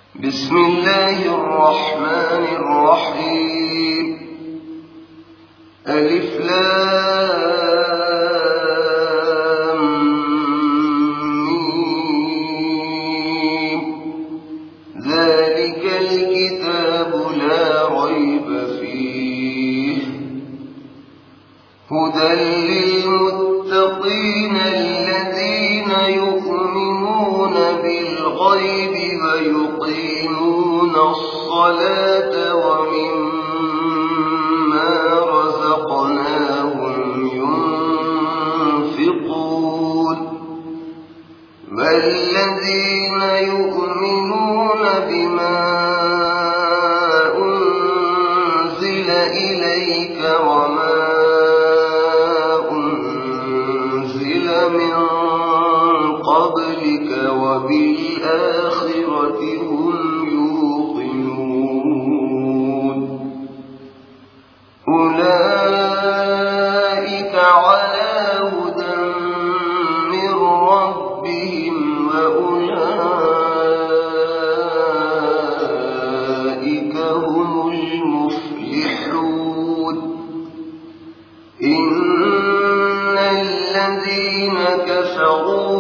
بسم الله الرحمن الرحيم. ألف لام ميم. ذلك الكتاب لا ريب فيه هدى للمتقين الذين يؤمنون بالغيب ويقيمون الصلاة ومما رزقناهم ينفقون والذين يؤمنون بما أنزل إليك وما أنزل من قبلك وبالآخرة هم يوقنون أولئك على هدى من ربهم وأولئك هم المفلحون. إن الذين كفروا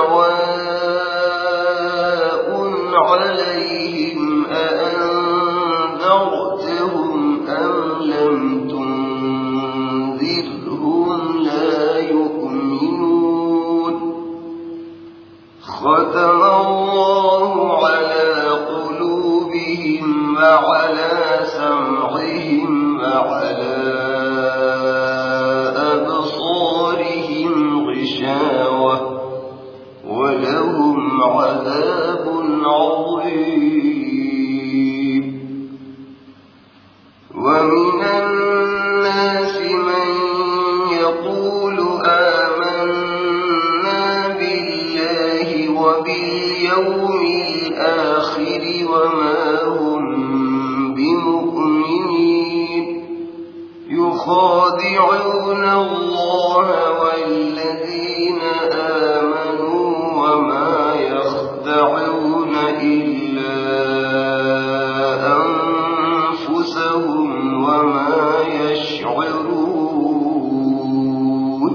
سواء عليهم أأنذرتهم أم لم تنذرهم لا يؤمنون. ختم الله على قلوبهم وعلى سمعهم وعلى أبصارهم غشاوة ولهم عذاب عظيم. ومن الناس من يقول آمنا بالله وباليوم الآخر وما هم بمؤمنين. يخادعون الله والذين آمنوا وما يخدعون إلا أنفسهم وما يشعرون.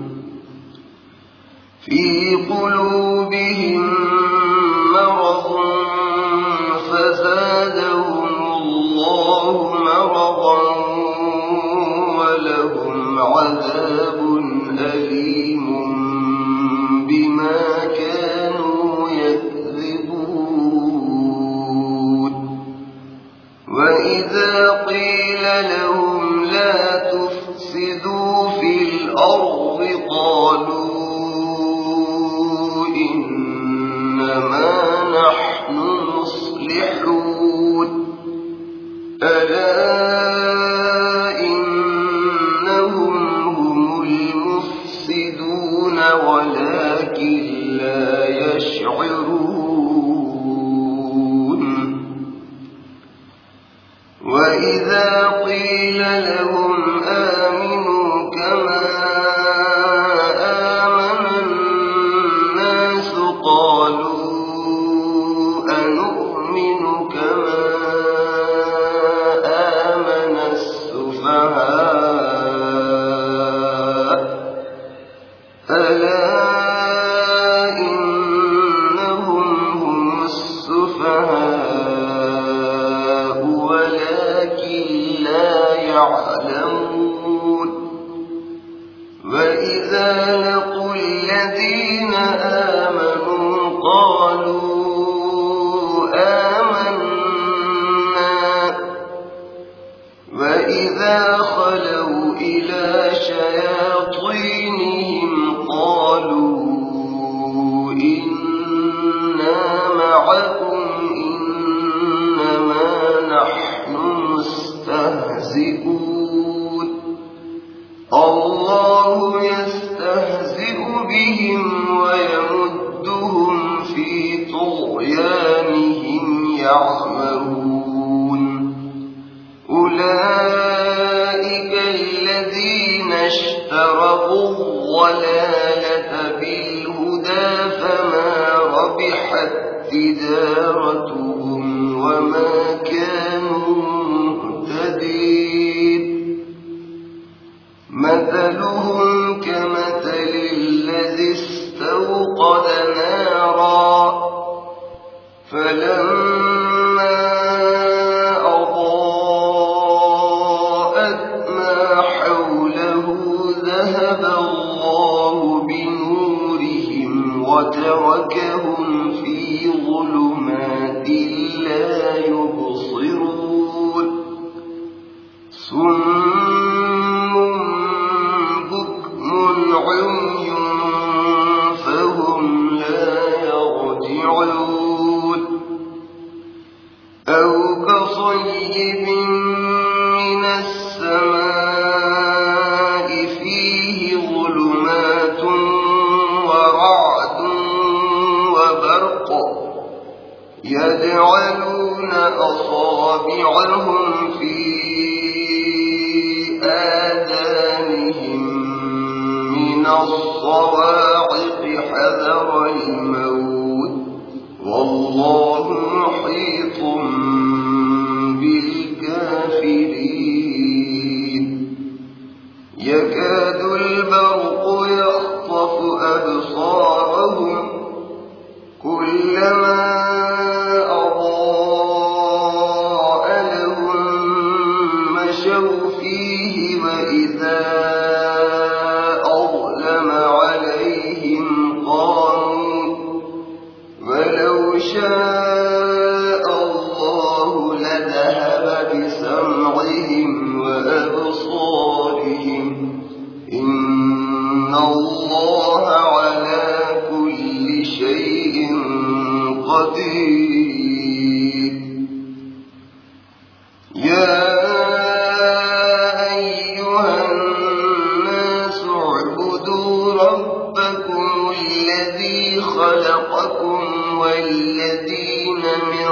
في قلوبهم مرض فزادهم الله مرضا ولهم عذاب أليم بما كانوا يكذبون. وإذا قيل لهم لا تفسدوا في الأرض قالوا إنما نحن مصلحون. ألا إنهم هم المفسدون ولكن لا يشعرون. وإذا قيل لهم آمنوا كما آمن الناس قالوا أنؤمن كما آمن السفهاء. ألا إنهم هم السفهاء ولكن لا يعلمون. وإذا لقوا الذين آمنوا قالوا آمنا وإذا خلوا إلى شياطينهم قالوا إنا معكم إنما نحن مستهزئون. الله يستهزئ بهم ويمدهم في طغيانهم يعمهون. أولئك الذين اشتروا الضلالة بالهدى فما ربحت تجارتهم وما كانوا مهتدين مثلهم كمثل الذي استوقد نارا فلما أضاءت ما حوله ذهب الله بنورهم وتركهم في ظلمات لا يبصرون صم بكم عمي فهم لا يرجعون أو كصيب من السماء فيه ظلمات ورعد وبرق يجعلون أصابعهم في آذانهم من الصواعق حذر الموت والله محيط بالكافرين يكاد البرق يخطف أبصارهم كلما أضاء لهم مشوا فيه وإذا أظلم عليهم قاموا ولو شاء الله لذهب بسمعهم وأبصارهم إن الله على كل شيء قدير يا أيها الناس اعبدوا ربكم الذي خلقكم والذين من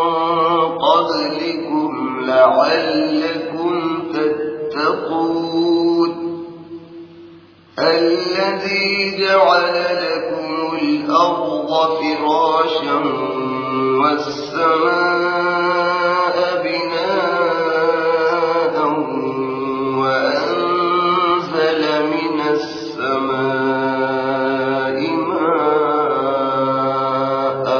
قبلكم لعلكم تتقون الذي جعل لكم الأرض فراشا والسماء بناء وأنزل من السماء ماء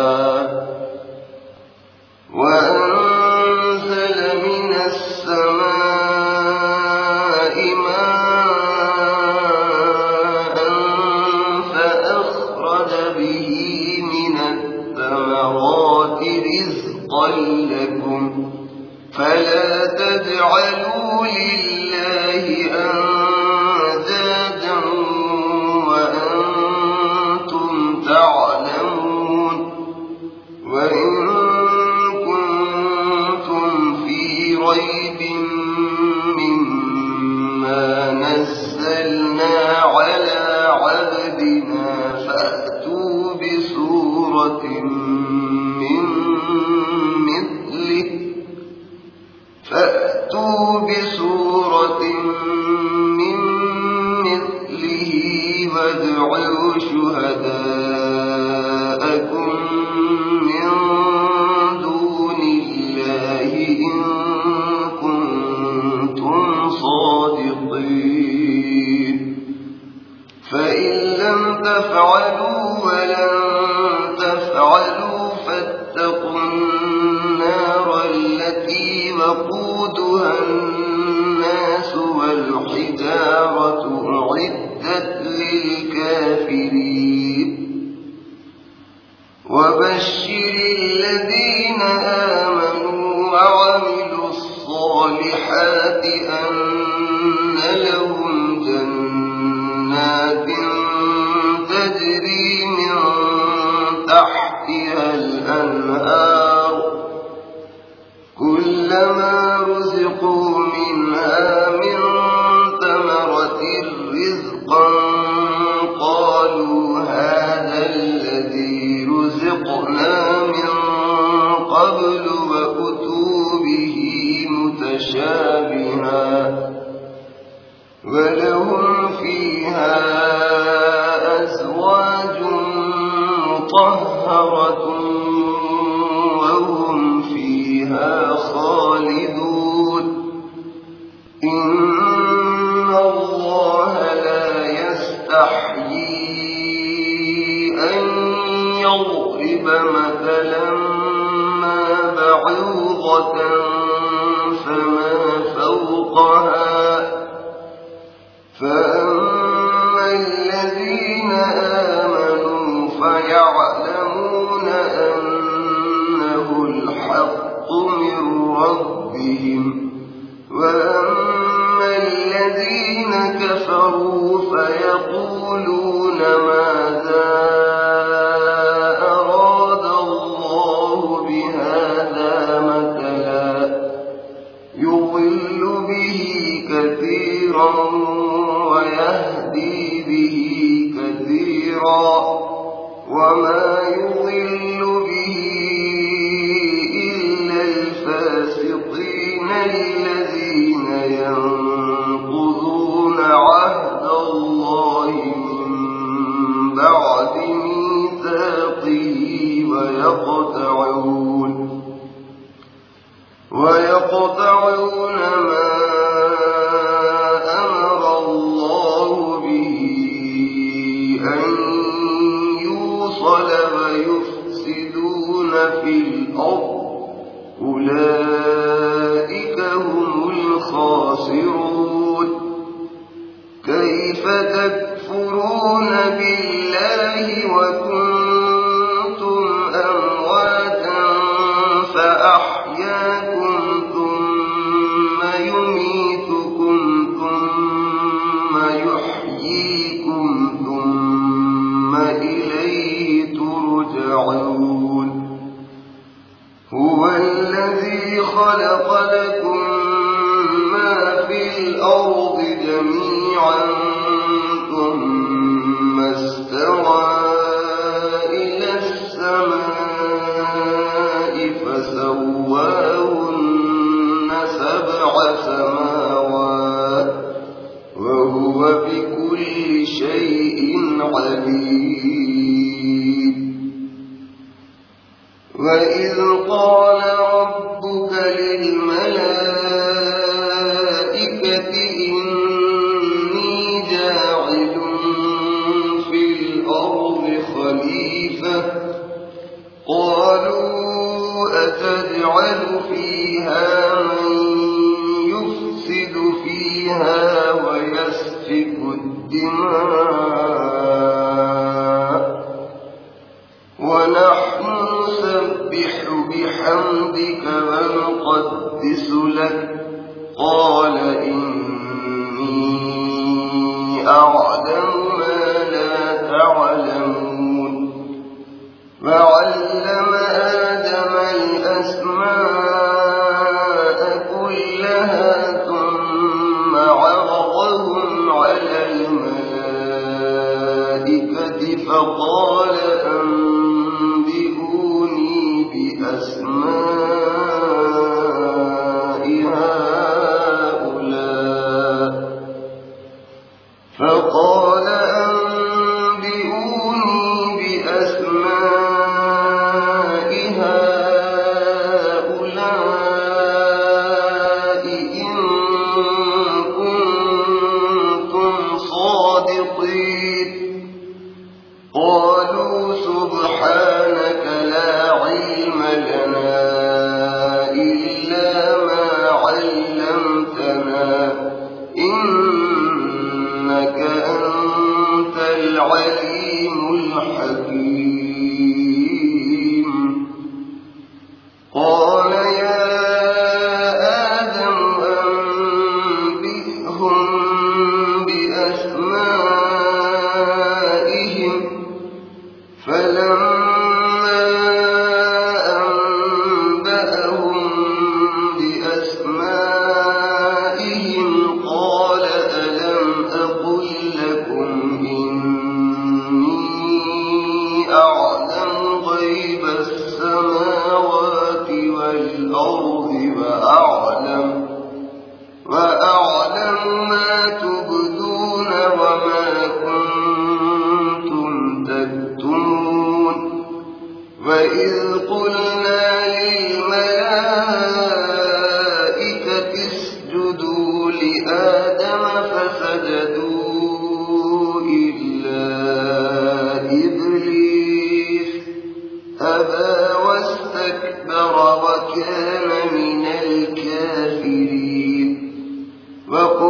فأخرج به من الثمرات رزقا لكم فلا تجعلوا لله أندادا وأنتم تعلمون وإن كنتم في ريب مما نزلنا على عبدنا فأتوا بسورة من مثله وادعوا شهداءكم من دون الله إن كنتم صادقين فإن لم تفعلوا ولن تفعلوا فاتقوا النار التي وقودها الناس والحجارة أعدت للكافرين وبشر الذين آمنوا وعملوا الصالحات أن لهم جنات تجري من تحتها الأنهار كلما رزقوا منها من ثمرة رزقا قالوا هذا الذي رزقنا من قبل وأتوا به متشابها ولهم فيها أزواج مطهرة وهم فيها ذرة فما فوقها فأما الذين آمنوا فيعلمون أنه الحق من ربهم وأما الذين كفروا فيقولون ماذا أراد الله بهذا مثلا يضل به كثيرا ويهدي به كثيرا وما يضل به إلا الفاسقين الذين ينقضون عهد الله من بعد ميثاقه ويقطعون ما أمر الله به أن يوصل ويفسدون في الأرض أولئك هم الخاسرون كيف تكفرون بالله وكنتم أمواتا فأحياكم ثم يميتكم ثم يحييكم ثم إليه ترجعون هو الذي خلق لكم ما في الأرض جميعا ثم استوى إلى السماء فسواهن 7 سماوات وهو بكل شيء عليم وإذ قال ربك للملائكة إني جاعل في الأرض خليفة قالوا أتجعل فيها من يفسد فيها ويسفك الدماء ونحن نسبح بحمدك ونقدس لك قال إني أعلم ما لا تعلمون وعلم آدم الأسماء كلها ثم عرضهم على الملائكة فقال أنبئوني بأسماء هؤلاء إن كنتم صادقين قالوا سبحانك لا علم لنا إلا ما علمتنا إنك أنت العليم الحكيم قال يا آدم أنبئهم بأسمائهم فلما أنبأهم بأسمائهم قال ألم أقل لكم إني أعلم غيب السماوات والأرض وأعلم ما تبدون وما كنتم تكتمون وإذ قلنا للملائكة اسجدوا لآدم فسجدوا إلا إبليس أبى واستكبر وكان من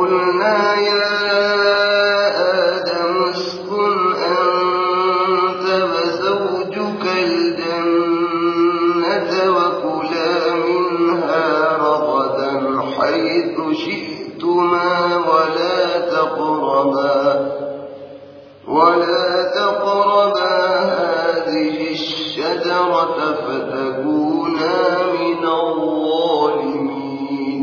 وقلنا يا آدم اسكن أنت وزوجك الجنة وكلا منها رغدا حيث شئتما ولا تقربا هذه الشجرة فتكونا من الظالمين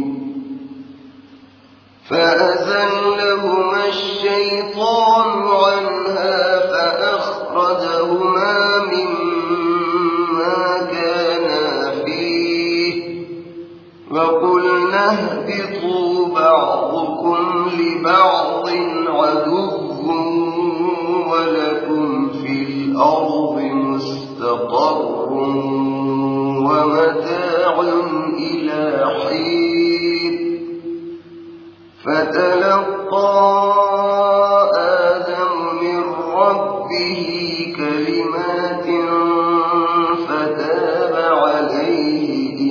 فأزلهما الشيطان عنها فأخرجهما مما كانا فيه وقلنا اهبطوا بعضكم لبعض عدو ولكم في الأرض مستقر ومتاع إلى حين فتلقى آدم من ربه كلمات فتاب عليه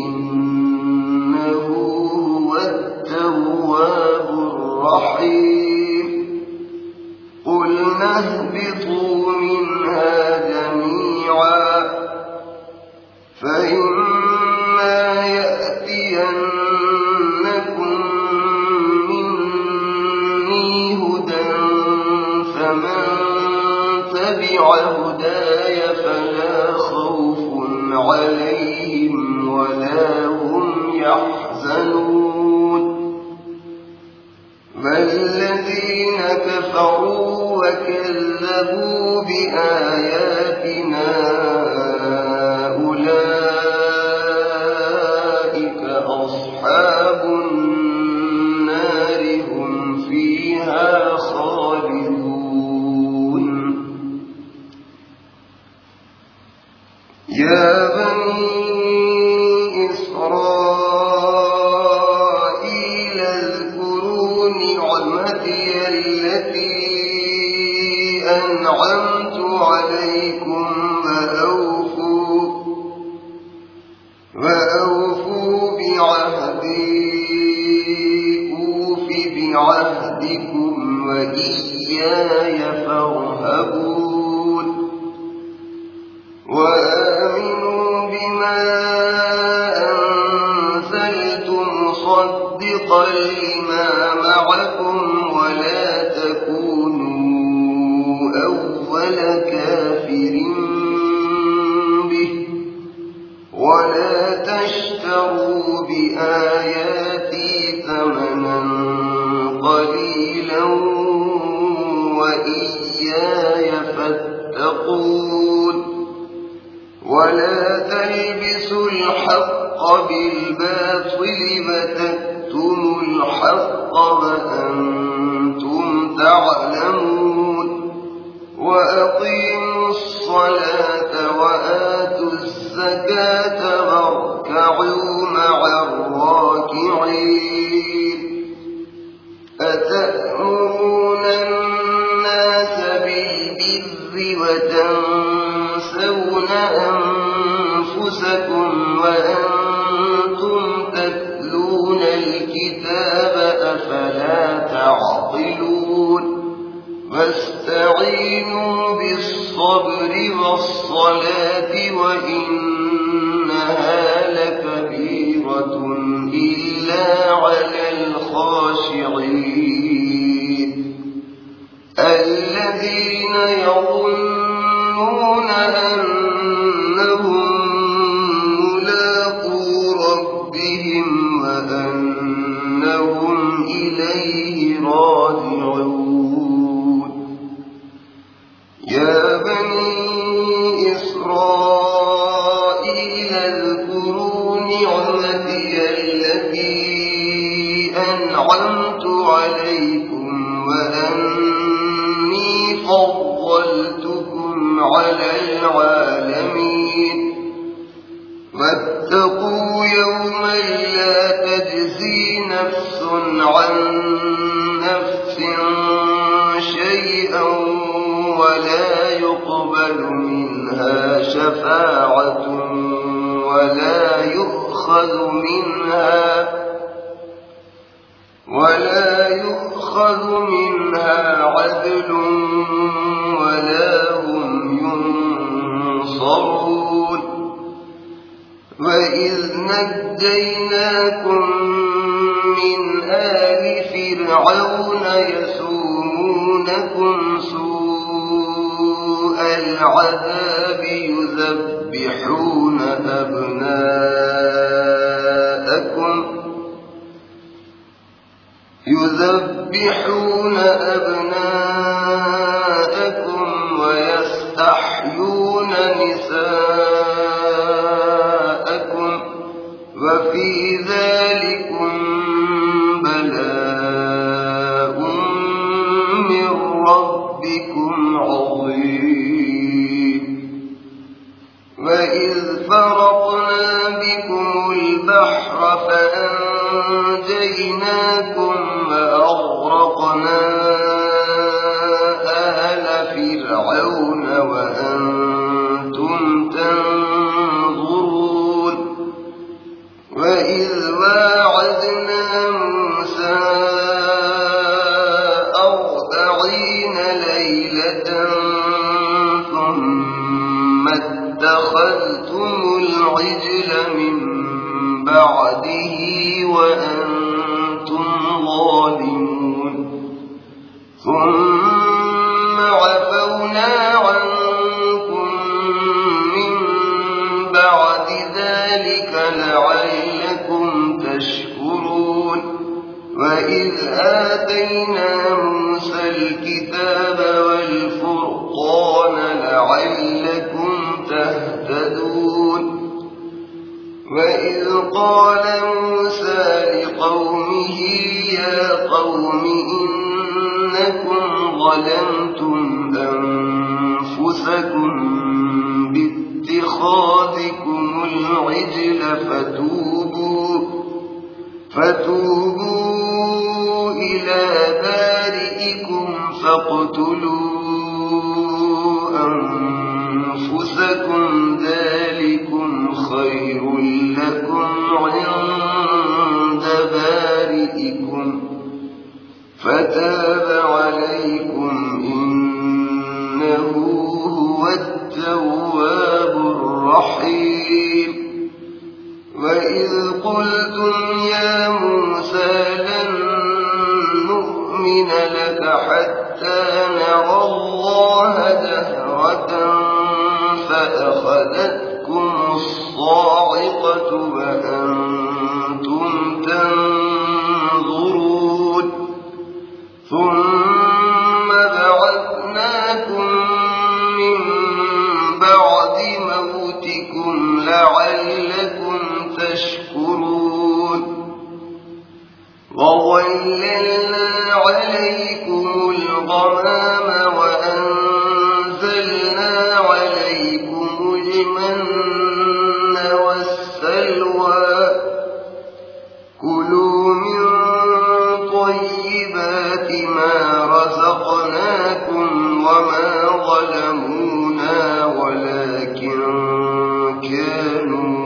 إنه هو التواب الرحيم قلنا اهبطوا منها جميعا فإما يأتينكم مني هدى فمن تبع هداي فلا خوف عليهم ولا هم يحزنون والذين كفروا وكذبوا بآياتنا أولئك أصحاب النار هم فيها خالدون يا بني إسرائيل اذكروا نعمتي التي أنعمت عليكم وأوفوا بعهدي أوف بعهدكم وإياي فارهبون وآمنوا بما أنزلت مصدقا لما معكم ولا تكونوا أول كافر به ولا تشتروا بآياتي ثمنا قليلا وإياي فاتقون ولا تلبسوا الحق بالباطل وتكتموا الحق وأنتم تعلمون وأقيموا الصلاة وآتوا الزكاة واركعوا مع الراكعين أتأمرون الناس بالبر وتنسون أنفسكم وأنتم تتلون الكتاب أفلا تعقلون واستعينوا بالصبر والصلاة وإنها لكبيرة إلا على الخاشعين الذين يظنون أنهم ملاقو ربهم وأنهم إليه راجعون يا بني إسرائيل اذكروا نعمتي التي أنعمت عليكم وأني فضلتكم على العالمين واتقوا يوما لا تجزي نفس عن نفس شيئا ولا يقبل منها شفاعة ولا يؤخذ منها عدل ولا هم ينصرون وإذ نجيناكم من آل فرعون يسومونكم سوء العذاب يذبحون أبناءكم ويستحيون نساءكم وفي ذلكم بلاء من ربكم عظيم وإذ فرقنا بكم البحر فأنجيناكم وأغرقنا آل فرعون وأنتم تنظرون وإذ واعدنا موسى 40 ليلة ثم اتخذتم العجل من بعده وأنتم ظالمون ثم عفونا عنكم من بعد ذلك لعلكم تشكرون وإذ آتينا موسى الكتاب والفرقان لعلكم تهتدون وإذ قال موسى لقومه يا قوم إنكم ظلمتم أنفسكم باتخاذكم العجل فتوبوا إلى بارئكم فاقتلوا أنفسكم ذلكم خير لكم عند بارئكم فتاب عليكم إنه هو التواب الرحيم وإذ قلتم يا موسى لن نؤمن لك حتى نرى الله جهرة فأخذتكم الصاعقة وأنتم تنظرون ثم بعثناكم من بعد موتكم لعلكم تشكرون وظللنا عليكم الغمام وأنزلنا عليكم المن والسلوى كلوا من طيبات ما رزقناكم وما ظلمونا ولكن كانوا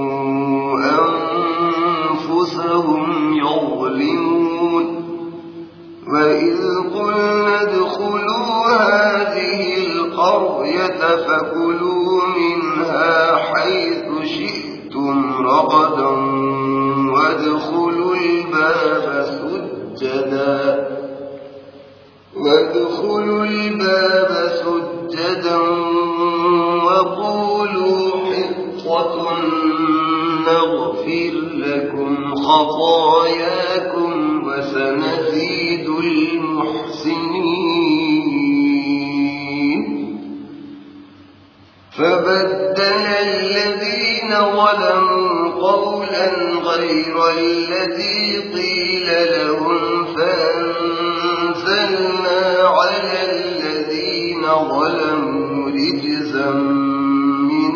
أنفسهم يظلمون وإذ قلنا ادخلوا هذه القرية فكلوا منها حيث شئتم رغدا وادخلوا الباب سجدا وقولوا حطة نغفر لكم خطاياكم وسنزيد المحسنين فبدل الذين ظلموا قولا غير الذي قيل لهم فأنزلنا على الذين ظلموا رجزا من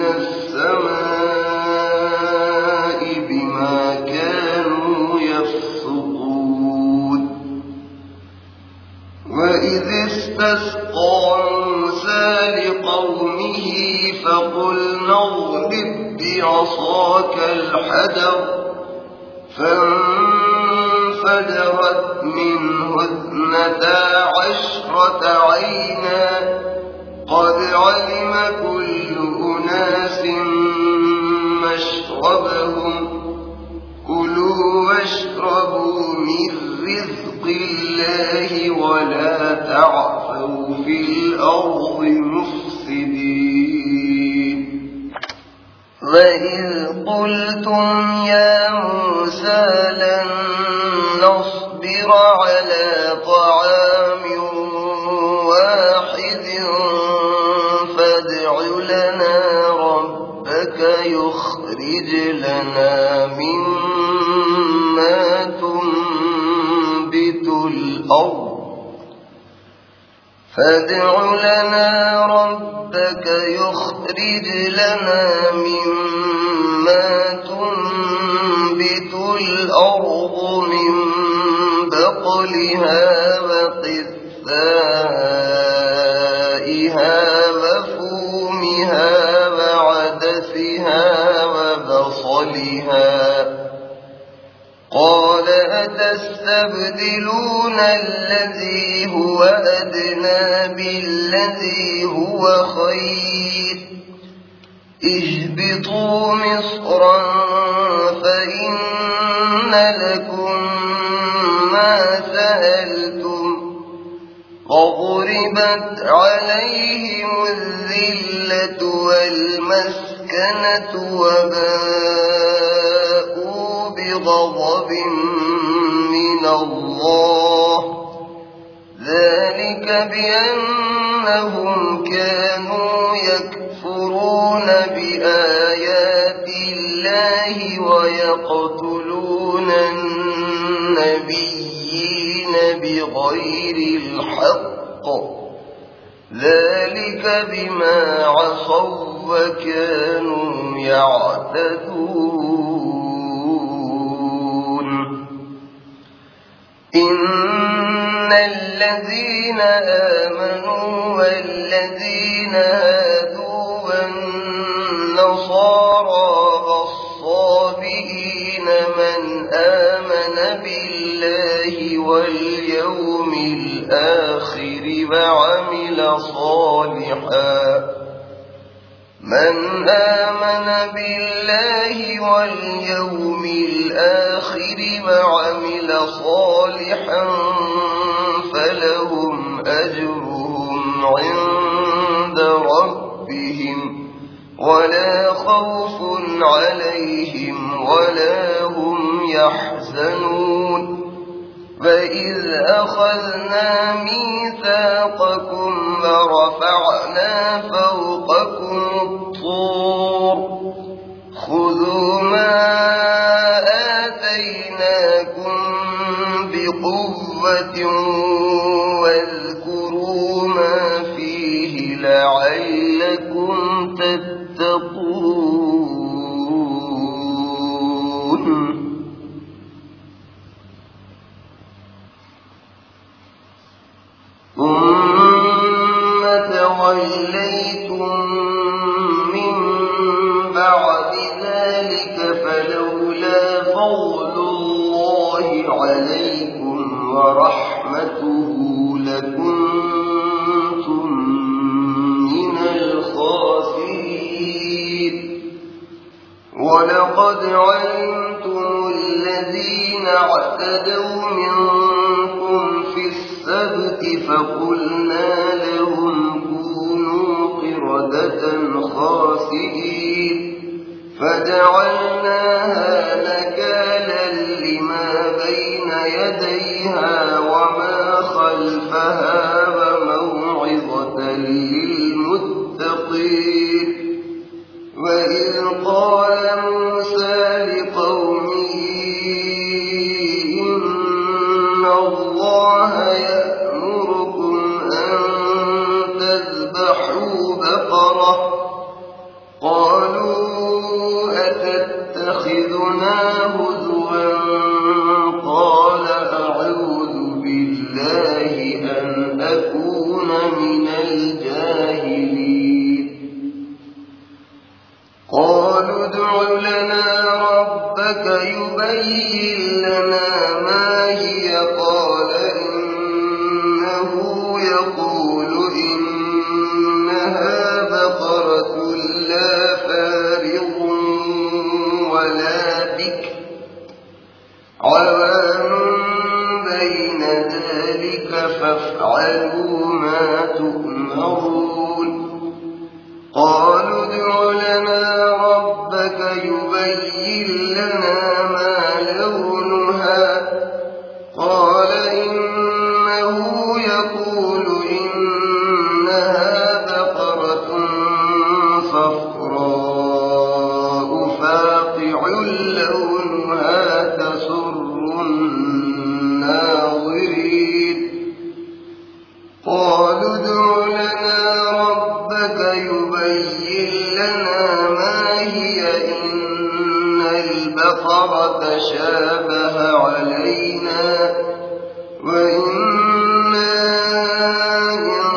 السماء بما كانوا يفسقون وإذ استسقى موسى لقومه فقلنا اضرب بعصاك الحجر فانفجرت فانفجرت منه 12 عينا قد علم كل أناس مشربهم كلوا واشربوا من رزق الله ولا تعثوا في الأرض مفسدين وإذ قلتم يا موسى لن نصبر على طعام واحد فادع لنا ربك يخرج لنا مما تنبت الأرض فادع لنا ربك يخرج لنا مما تنبت الأرض من بقلها وقثائها وفومها وعدسها وبصلها قال أتستبدلون الذي هو أدنى بالذي هو خير اهبطوا مصرا فإن لكم ما سألتم وضربت عليهم الذلة والمسكنة وباءوا بغضب من الله ذلك بأنهم كانوا يكفرون بآيات الله ويقتلون النبيين بغير الحق ذلك بما عصوا وكانوا يعتدون إن الذين آمنوا والذين هادوا والنصارى والصابئين من آمن بالله واليوم الآخر وعمل صالحا من آمن بالله واليوم الآخر وعمل صالحا فلهم أجرهم عند ربهم ولا خوف عليهم ولا هم يحزنون وإذ أخذنا ميثاقكم ورفعنا فوقكم الطور خذوا ما آتيناكم بقوة واذكروا ما فيه لعلكم تتقون ثم توليتم من بعد ذلك فلولا فضل الله عليكم ورحمته لكنتم من الخاسرين ولقد علمتم الذين اعتدوا منكم في السبت فقلنا لهم كونوا قردة خاسئين فجعلناها نكالا لما بين يديها وما خلفها وموعظة للمتقين وإذ قال موسى لقومه إن الله يأمركم أن تذبحوا بقرة قالوا أتتخذنا هزوا قال أعوذ بالله أن أكون من الجاهلين قالوا ادع لنا ربك ربك يبين لنا ما هي قال إنه يقول إنها بقرة لا فارغ ولا بكر عوان بين ذلك فافعلوا ما تؤمرون قالوا ادع لنا ربك يبين لنا ما لونها قال إنه يقول إنها بقرة صفراء فاقع لونها تسر الناظرين قالوا ادع لنا ربك يبين لنا ما هي إن البقرة تشابه علينا وإنا إن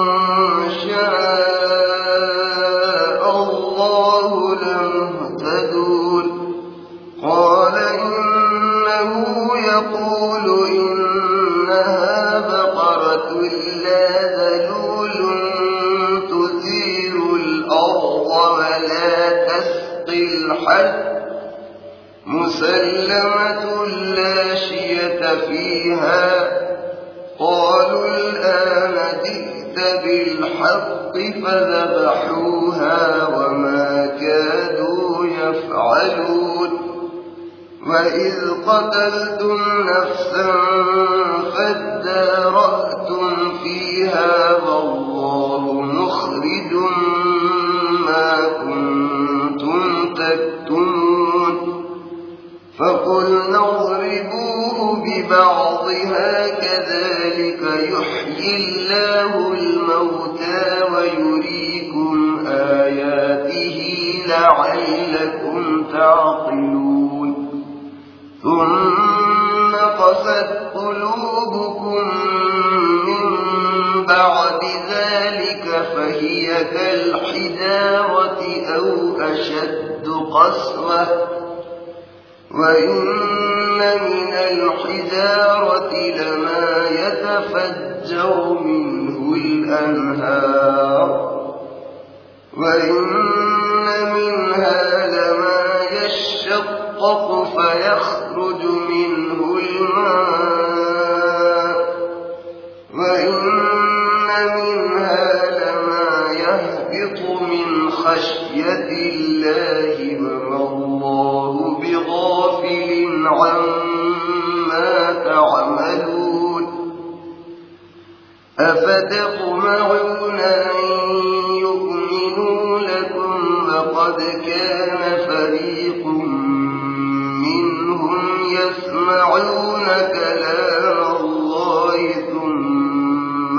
شاء الله لمهتدون قال إنه يقول إنها بقرة لا ذلول تثير الأرض ولا تسقي الحرث مسلمة لا شية فيها قالوا الآن جئت بالحق فذبحوها وما كادوا يفعلون وإذ قتلتم نفسا فادارأتم فيها والله مخرج ما كنتم تكتمون فقلنا اضربوه ببعضها كذلك يحيي الله الموتى ويريكم آياته لعلكم تعقلون ثم قست قلوبكم من بعد ذلك فهي كالحجارة أو أشد قسوة وإن من الحجارة لما يتفجر منه الأنهار وإن منها لما يشقق فيخرج منه الماء وإن منها لما يهبط من خشية الله وما الله بغافل عما تعملون أفتطمعون أن يؤمنوا لكم وقد كان فريق منهم يسمعون كلام الله ثم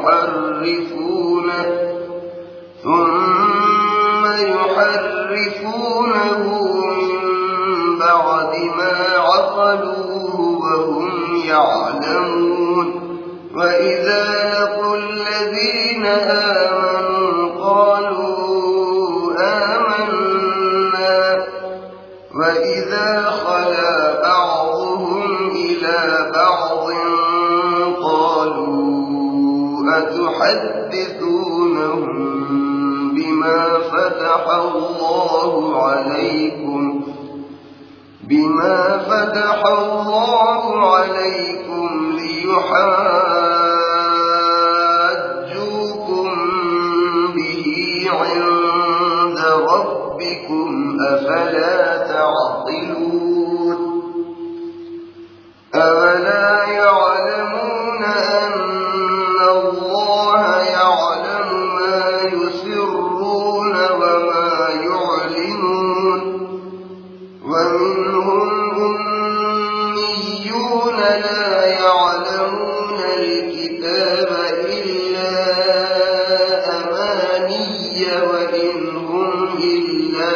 يحرفونه من بعد ما عقلوه وهم يعلمون وإذا لقوا الذين آمنوا قالوا آمنا وإذا خلا بعضهم إلى بعض قالوا أتحدثونهم بما فتح الله عليكم ليحاجوكم به عند ربكم أفلا تعقلون أولا يعلمون أن الله يعلم ما يسرون وما يعلنون ومنهم أميون لا يعلمون الكتاب إلا أماني وإن هم إلا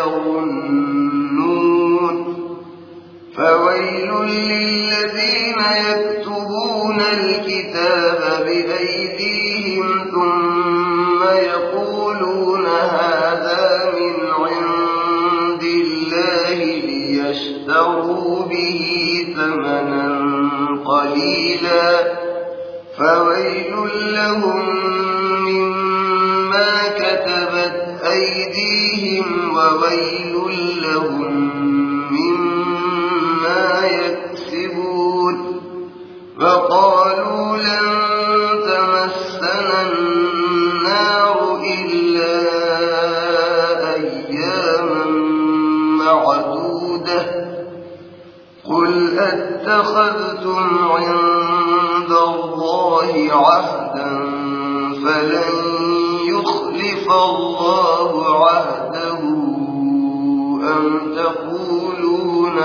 يظنون فويل للذين يكتبون الكتاب بأيديهم ثم يقولون هذا من عند الله ليشتروا به ثمنا قليلا فويل لهم مما كتبت أيديهم وويل لهم مما يكسبون وقالوا لن تمسنا النار إلا أياما معدودة قل أتخذتم عند الله عهدا فلن يخلف الله عهده أم تقولون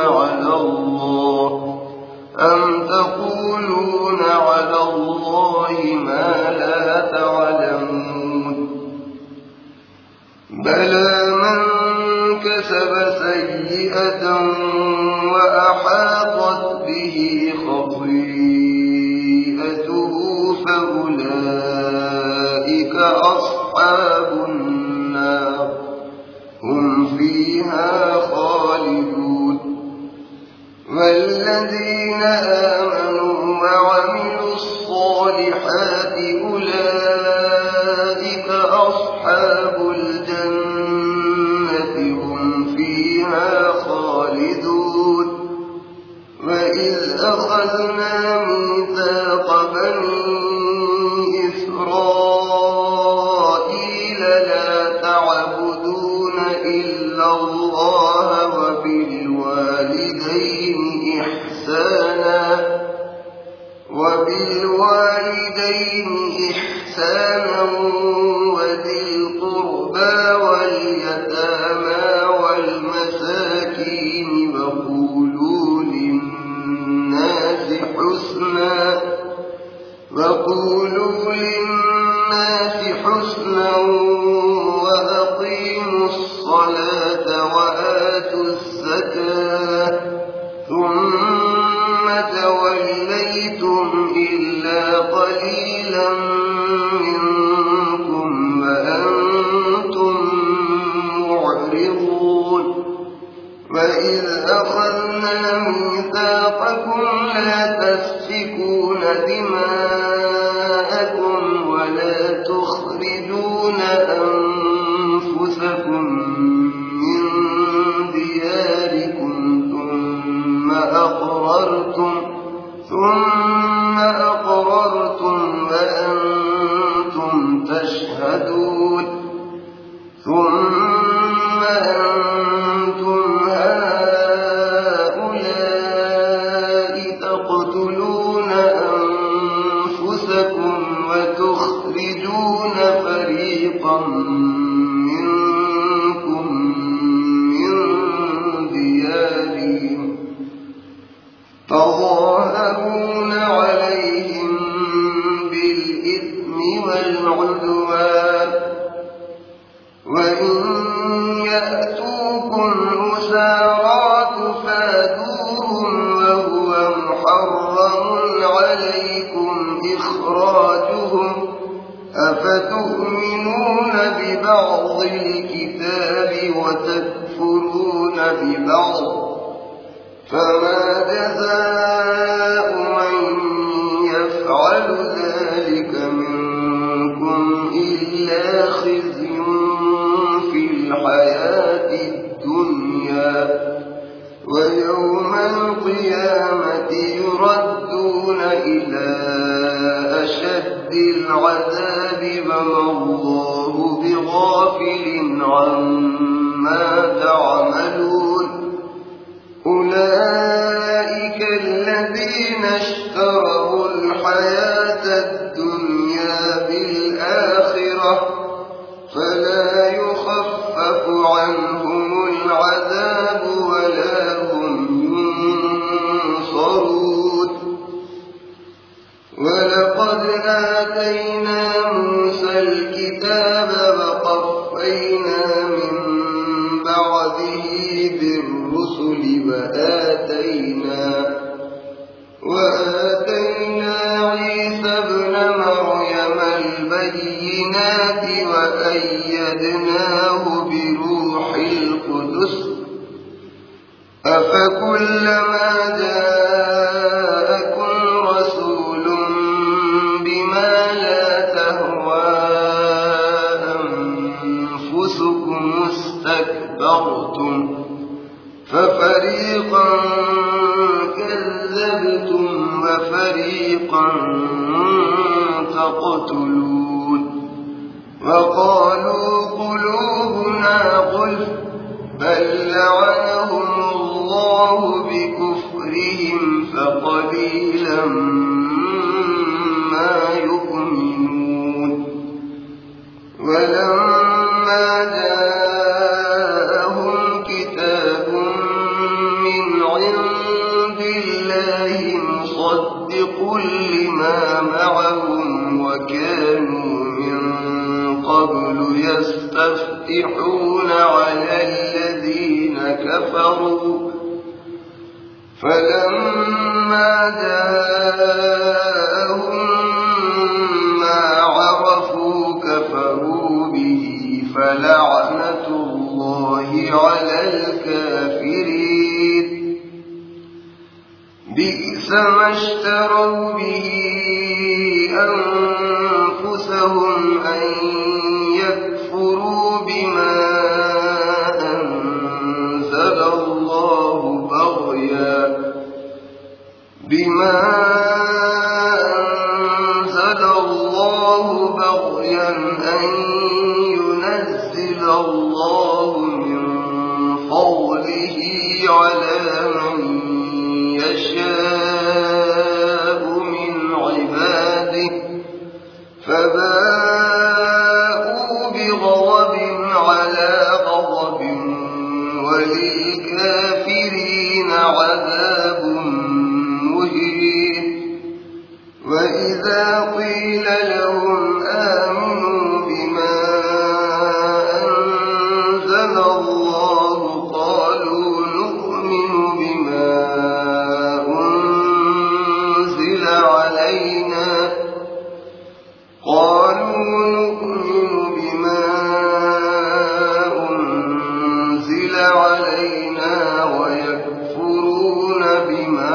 على الله ما لا تعلمون بلى من كسب سيئة وأحاطت به خطيئته فأولئك أصحاب النار هم فيها خالدون والذين آمنوا وعملوا الصالحات أولئك أصحاب الجنة هم فيها خالدون وإذ أخذنا ميثاق بني إسرائيل لا تعبدون إلا الله وبالوالدين إحسانا وذي القربى واليتامى والمساكين وقولوا للناس حسنا وأقيموا الصلاة وآتوا الزكاة ثم توليتم إلا قليلا منكم وأنتم معرضون وإذ أخذنا ميثاقكم لا تسفكون دماءكم ولا تخرجون أنفسكم من دياركم ثم أقررتم وأنتم تشهدون ثم أنتم هؤلاء تقتلون أنفسكم وتخرجون فريقا منكم من ديارهم تظاهرون عليهم بالإثم والعدوان وإن يأتوكم أسارى تفادوهم وهو محرم عليكم إخراجهم أفتؤمنون ببعض الكتاب وتكفرون ببعض فما جزاء من يفعل ذلك منكم إلا خزي في الحياة الدنيا ويوم القيامة يردون إلى أشد العذاب وما الله بغافل عما تعملون أولئك الذين اشتروا الحياة الدنيا بالآخرة فلا يخفف عنهم العذاب ولا هم ينصرون ولقد آتينا موسى الكتاب وقفينا من بعده بالرسل وآتينا عيسى ابن مريم البينات وأيدناه بروح القدس أفكلما جاءكم رسول بما لا تهوى أنفسكم استكبرتم ففريقا كذبتم وفريقا تقتلون وقالوا قلوبنا غلف بل لعنهم الله بكفرهم فقليلا ما يؤمنون ولما جاءهم كتاب من عند الله مصدق لما معهم وكانوا من قبل يستفتحون على الذين كفروا فلما جاءهم ما عرفوا كفروا به فلعنة الله على الكافرين بئس ما اشتروا به أنفسهم أن يكفروا بما أنزل الله بغيا أن ينزل الله من فضله على من يشاء من عباده فباءوا بغضب على غضب وللكافرين عذاب مهين وإذا قيل لهم آمنوا بما أنزل الله قالوا نؤمن بما أنزل علينا ويكفرون بما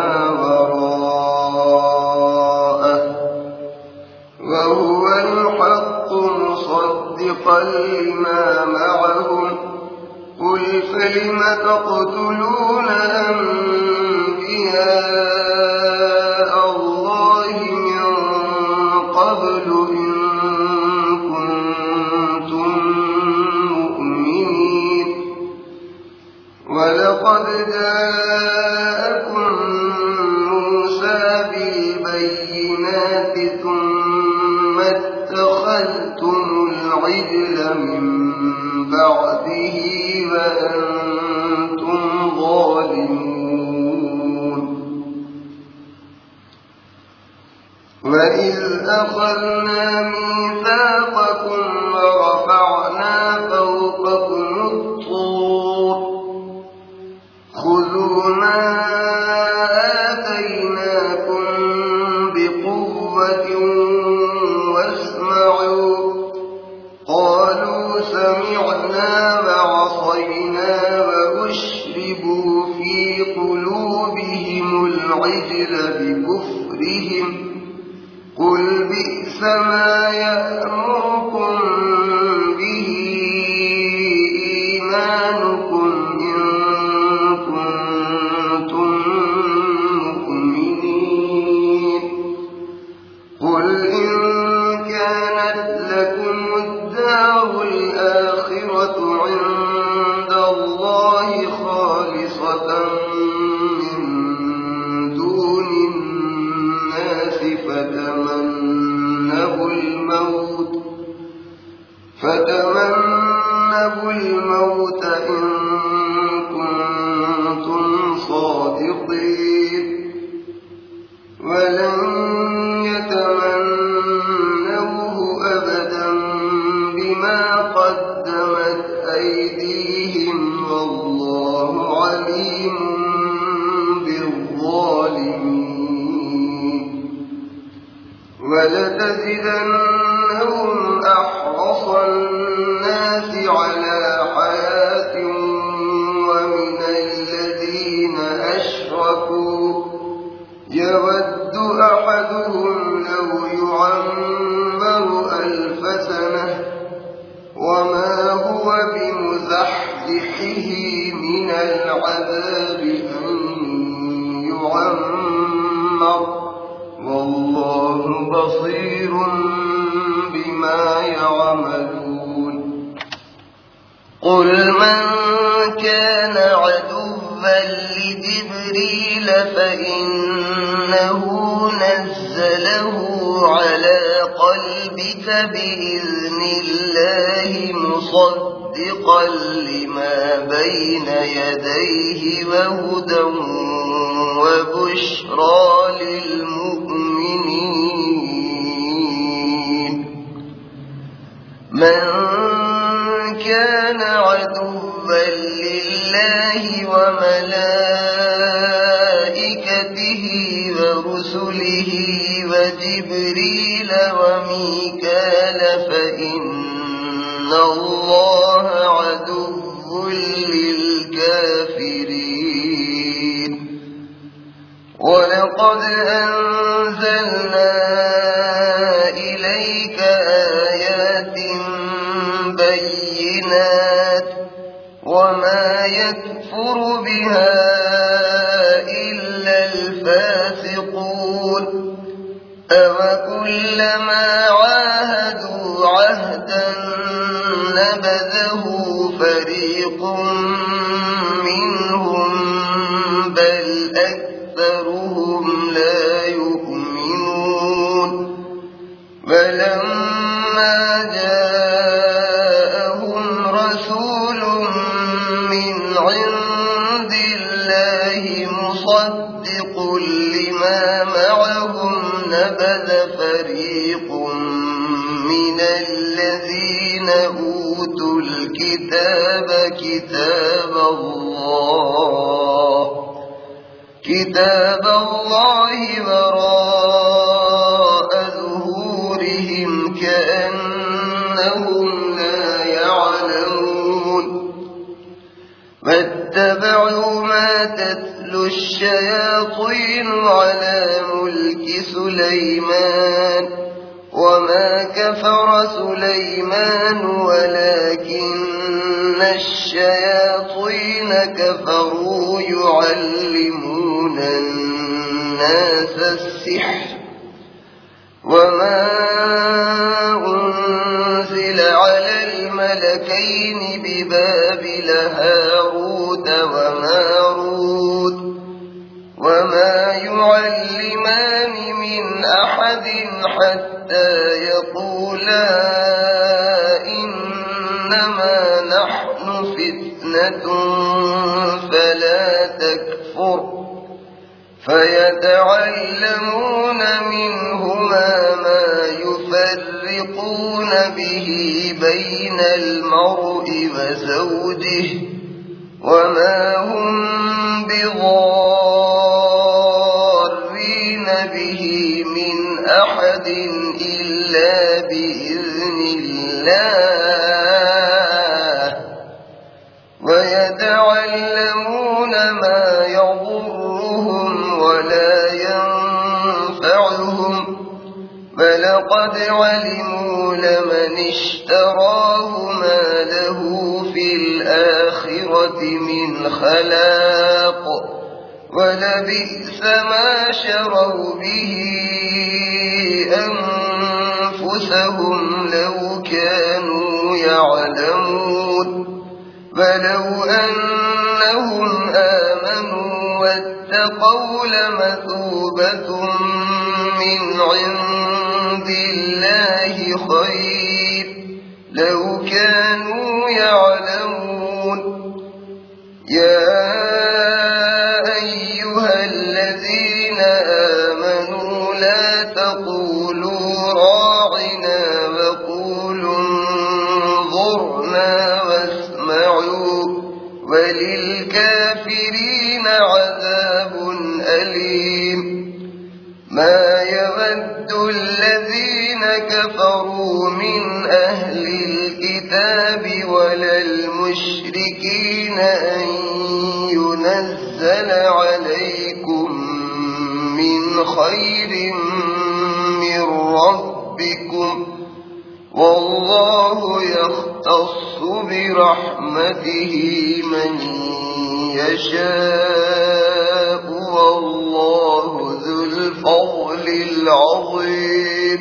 وراءه وهو الحق مصدقا لما معهم قل فلم تقتلون أنبياء الله من قبل إن كنتم مؤمنين ولقد جاءكم موسى بالبينات ثم اتخذتم العجل من بعده وأنتم ظالمون وإذ أخذنا ميثاقكم ورفعنا فوقكم الطور خذوا ما آتيناكم بقوة واسمعوا قالوا سمعنا وعصينا وأشربوا في قلوبهم العجل بكفرهم قل بئس ما يأمركم به إيمانكم إن كنتم مؤمنين قل إن كانت لكم الدار الآخرة عند الله خالصة من دون الناس فتمنوا الموت إن كنتم صادقين ولن يتمنوه أبدا بما قدمت أيديهم والله عليم بالظالمين ولتجدنهم أحرص الناس على حياة ومن الذين أشركوا يود أحدهم لو يعمر 1000 سنة وما هو بمزحزحه من العذاب أن يعمر والله بصير بما يعملون قل من كان عدوا لجبريل فإنه نزله على قلبك بإذن الله مصدقا لما بين يديه وهدى وبشرى للمؤمنين من كان عدوا لله وملائكته ورسله وجبريل وميكال فإن الله عدو للكافرين ولقد أنزلنا إليك آيات بينات وما يكفر بها إلا الفاسقون أوكلما عاهدوا عهدا نبذه فريق منهم بل أكثرهم لا يؤمنون فلما جاءهم رسول من عند الله مصدق لما معهم نبذ فريق من الذين أوتوا الكتاب كتاب الله وراء ظهورهم كأنهم لا يعلمون واتبعوا ما تتلو الشياطين على ملك سليمان وما كفر سليمان ولكن الشياطين كفروا يعلمون الناس السحر وما أنزل على الملكين ببابل هاروت وماروت وما يعلمان من أحد حتى يقولا إنما نحن فتنة فلا تكفر فيتعلمون منهما ما يفرقون به بين المرء وزوجه وما هم بضارين به من أحد إلا بإذن الله ويتعلمون ما يضرهم ولا ينفعهم فلقد علموا لمن اشتراه ما له في الآخرة من خلاق ولبئس ما شروا به أنفسهم لو كانوا يعلمون فلو أنهم آمنوا واتقوا لمثوبة من عند الله خير لو كانوا يعلمون يا أيها الذين آمنوا لا تقولوا راعنا وقولوا انظرنا واسمعوا وللكافرين عذاب أليم ما يود الذين كفروا من أهل الكتاب ولا المشركين أن ينزل أنزل عليكم من خير من ربكم والله يختص برحمته من يشاء والله ذو الفضل العظيم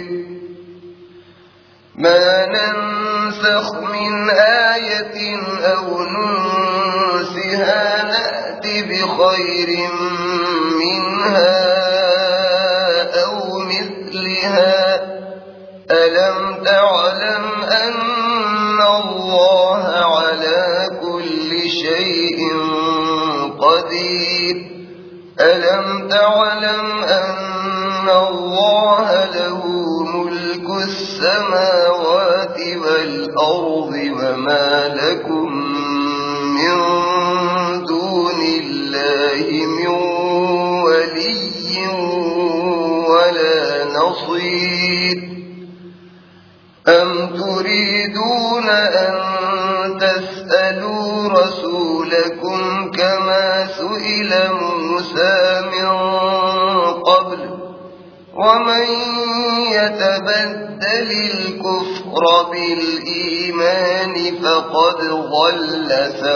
ما ننسخ من آية أو ننسها نأت بخير منها أو مثلها ألم تعلم أن الله على كل شيء قدير ألم تعلم أن الله له ملك السماوات والأرض وما لكم من دون الله من ولي ولا نصير أم تريدون أن تسألوا رسولكم كما سئل موسى من قبل ومن يتبدل الكفر بالإيمان فقد ضل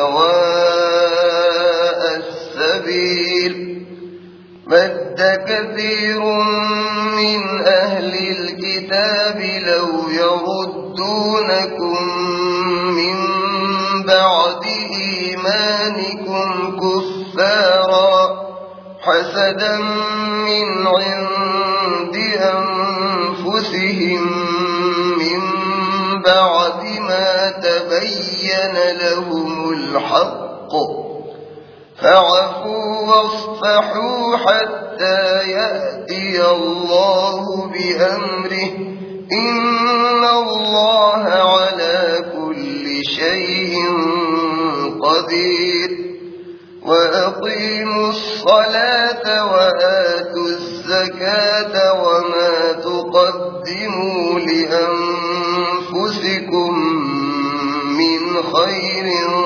سواء السبيل ود كثير من أهل الكتاب لو يردونكم من بعد إيمانكم كفارا حسدا من عند أنفسهم من بعد ما تبين لهم الحق فاعفوا واصفحوا حتى يأتي الله بأمره إن الله على كل شيء قدير وأقيموا الصلاة وآتوا الزكاة وما تقدموا لأنفسكم من خير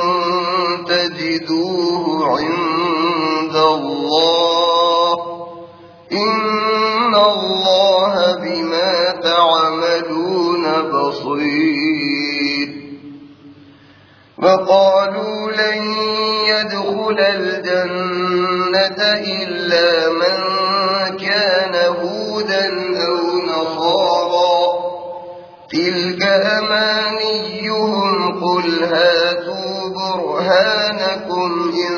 تجدوه عند الله إن الله بما تعملون بصير وقالوا لن يدخل الجنة إلا من كان هودا أو نصارا تلك أمانيهم قل هاتوا برهانكم إن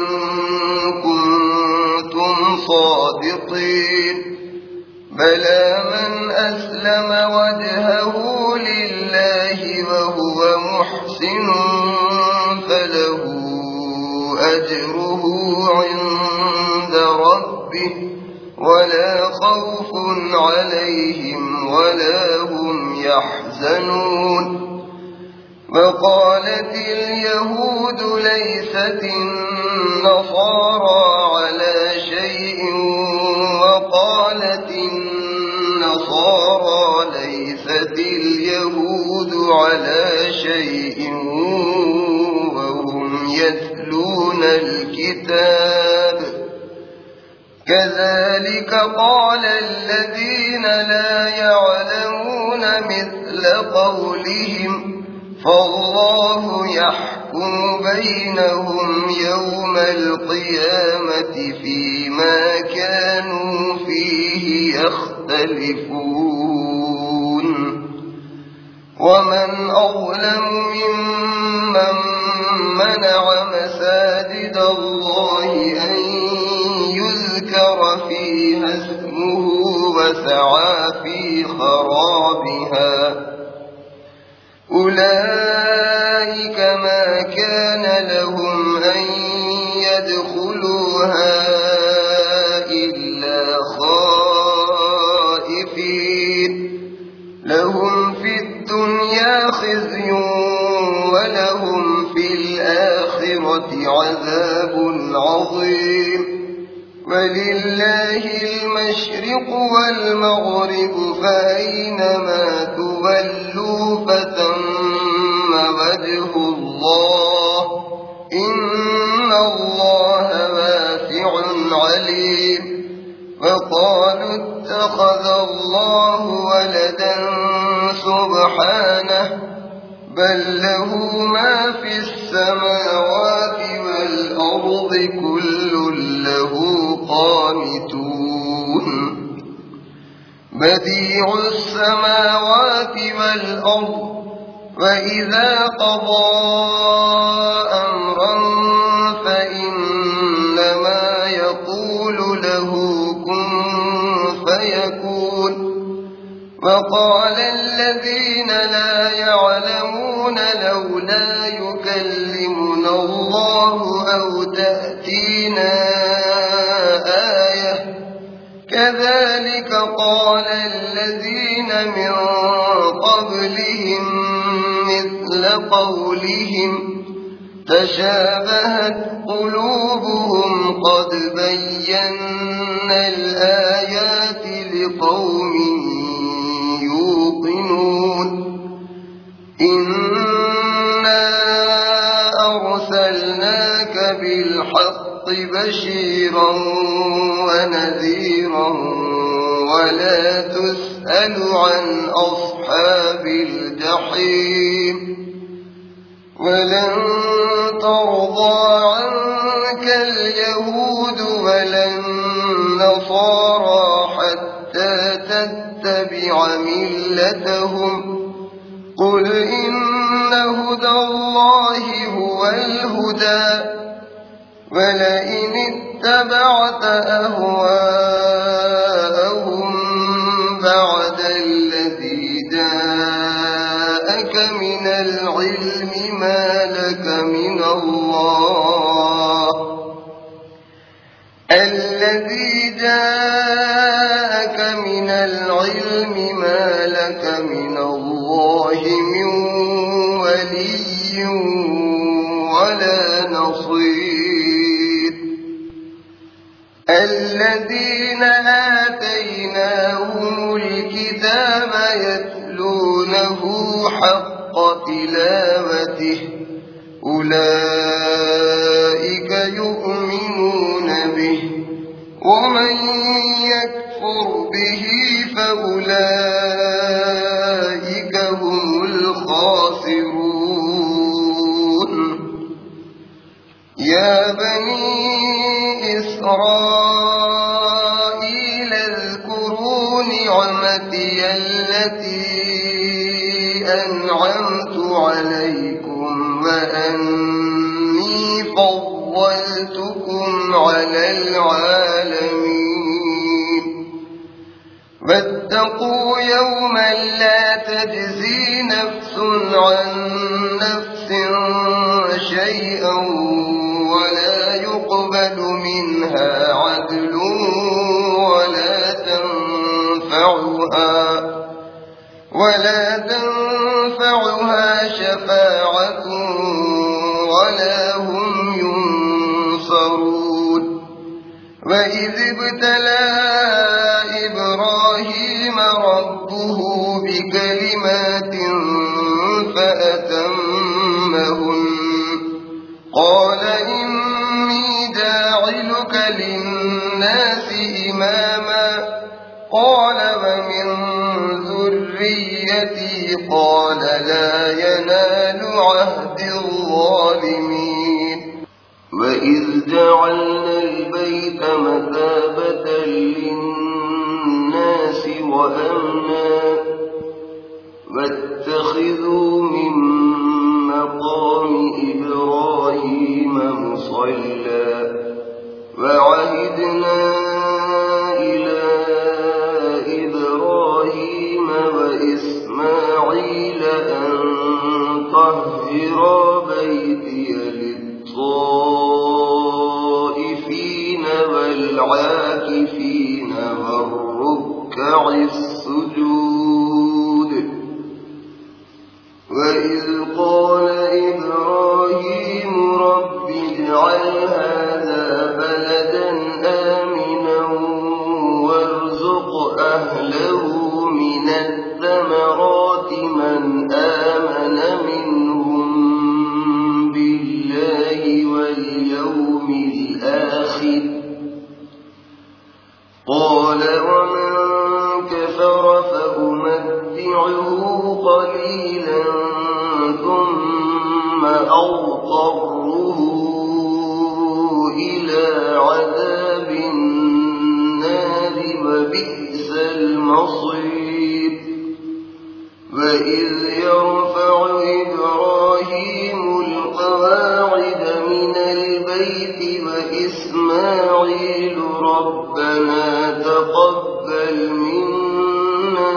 كنتم صادقين بلى من أسلم وجهه لله وهو محسن فله أجره عند ربه ولا خوف عليهم ولا هم يحزنون وقالت اليهود ليست النصارى على شيء وقالت النصارى ليست اليهود على شيء وهم يتلون الكتاب كذلك قال الذين لا يعلمون مثل قولهم فالله يحكم بينهم يوم القيامة فيما كانوا فيه يختلفون ومن أظلم ممن منع مساجد الله أن يذكر فيها اسمه وسعى في خرابها أولئك ما كان لهم أن يدخلوها إلا خائفين لهم في الدنيا خزي ولهم في الآخرة عذاب عظيم ولله المشرق والمغرب فأينما تولوا فثم وجه الله إن الله واسع عليم وقالوا اتخذ الله ولدا سبحانه بل له ما في السماوات والأرض كل له قانتون بديع السماوات والأرض وإذا قضى أمرا فإنما يقول له كن فيكون وقال الذين لا يعلمون لولا يكلمنا الله أو تأتينا آية كذلك قال الذين من قبلهم مثل قولهم تشابهت قلوبهم قد بينا الآيات لقوم يوقنون إنا أرسلناك بالحق بشيرا ونذيرا ولا تسأل عن أصحاب الجحيم ولن ترضى عنك اليهود ولا النصارى حتى تتبع ملتهم قل إن هدى الله هو الهدى ولئن اتبعت أهواءهم بعد الذي جاءك من العلم ما لك من الله الذي جاءك من العلم ما لك من الله من ولي ولا نصير الذين آتيناهم الكتاب يتلونه حق تلاوته أولئك يؤمنون به ومن يكفر به فأولئك هم الخاسرون يا بني إسرائيل اذكروا نعمتي التي أنعمت عليكم وأني فضلتكم على العالمين واتقوا يوما لا تجزي نفس عن نفس شيئا ولا يقبل منها عدل ولا تنفعها شفاعة ولا هم ينصرون وإذ ابتلى إبراهيم ربه بكلمات فأتمهن قال إني جاعلك للناس إماما قال ومن ذريتي قال لا ينال عهد الظالمين وإذ جعلنا البيت مثابة للناس وأمنا واتخذوا من مقام إبراهيم مصلى وعهدنا إلى إبراهيم وإسماعيل أن طهر بيتي للطائفين والعاكفين والركع السجود وإذ قال إبراهيم رب اجعل هذا بلدا آمنا وارزق أهله من الثمرات من آمن منهم بالله واليوم الآخر قال ومن كفر فأمتعه قليلا ثم أضطره إلى عذاب النار وبئس المصير وإذ يرفع إبراهيم القواعد من البيت وإسماعيل ربنا تقبل منا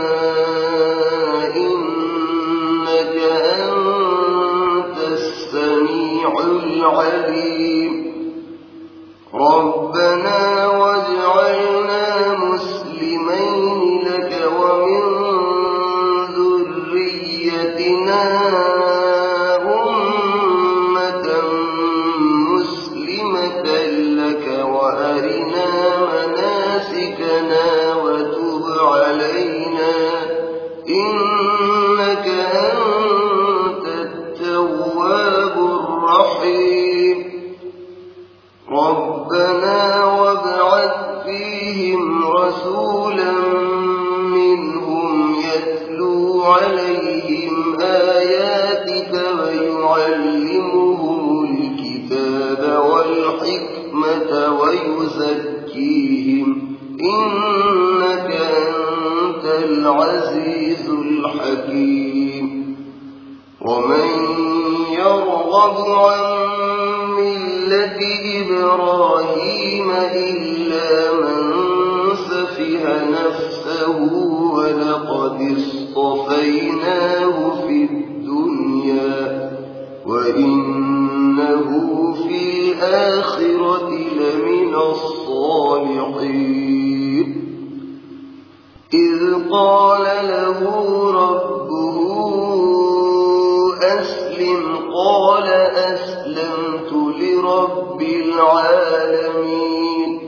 إنك أنت السميع العليم ربنا واجعلنا مسلمين لك ومن ذريتنا أمة مسلمة لك وأرنا مناسكنا وتب علينا إنك أنت التواب الرحيم ربنا وابعث فيهم رسولا منهم يتلو عليهم آياتك ويعلمهم الكتاب والحكمة ويزكيهم إنك أنت العزيز الحكيم ومن يرغب عن ملة إبراهيم إلا من سفه نفسه ولقد اصطفيناه في الدنيا وإنه في الآخرة لمن الصالحين إذ قال له ربه أسلم قال أسلمت لرب العالمين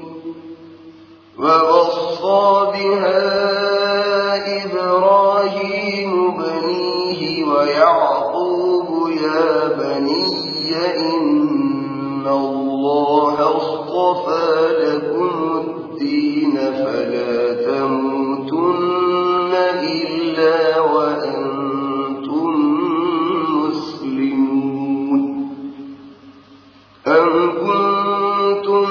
ووصى بها إبراهيم بنيه ويعقوب يا بني إن الله اصطفى لكم الدين فلا تموتن إلا وأنتم مسلمون أم كنتم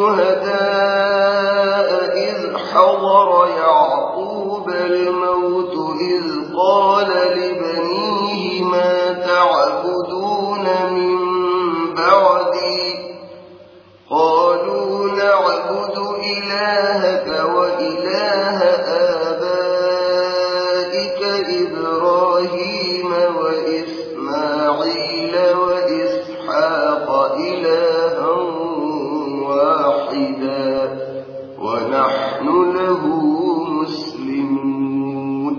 شهداء إذ حضر يعقوب الموت إذ قال لبنيه ما تعبدون من بعدي قالوا نعبد إلهك وإله آبائك إبراهيم وإسماعيل وإسحاق إلها واحدا ونحن له مسلمون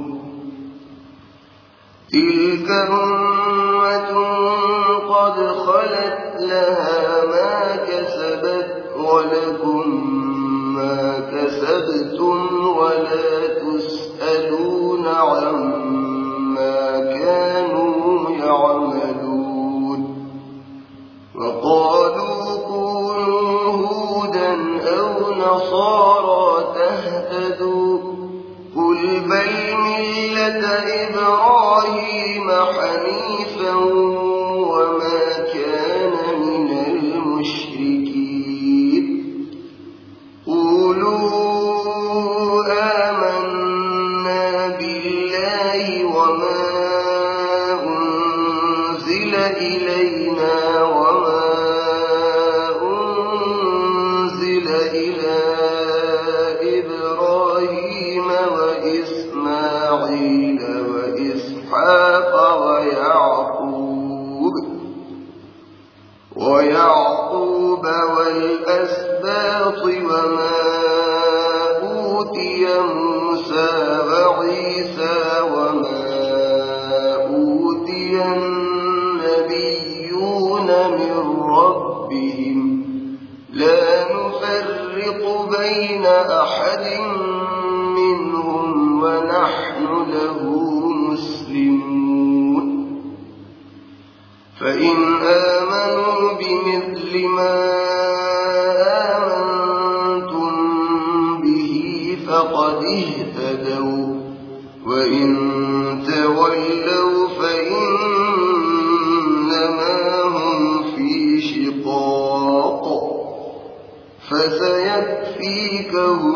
تلك أمة قد خلت لها ما كسبت ولكم ما كسبتم ولا تسألون عما كانوا يعملون وقالوا كونوا هودا أو نصارى تهتدوا قل بل ملة إبراهيم حنيفا وما كان من المشركين قولوا آمنا بالله وما أنزل إلينا وما أنزل إلى إبراهيم وإسماعيل وإسحاق ويعقوب والأسباط وما أوتي موسى وعيسى وما أوتي النبيون من ربهم لا نفرق بين أحد منهم ونحن له مسلمون فإن آمنوا بمثل ما آمنتم به فقد اهتدوا وإن تولوا فإنما هم في شقاق فسيكفيكهم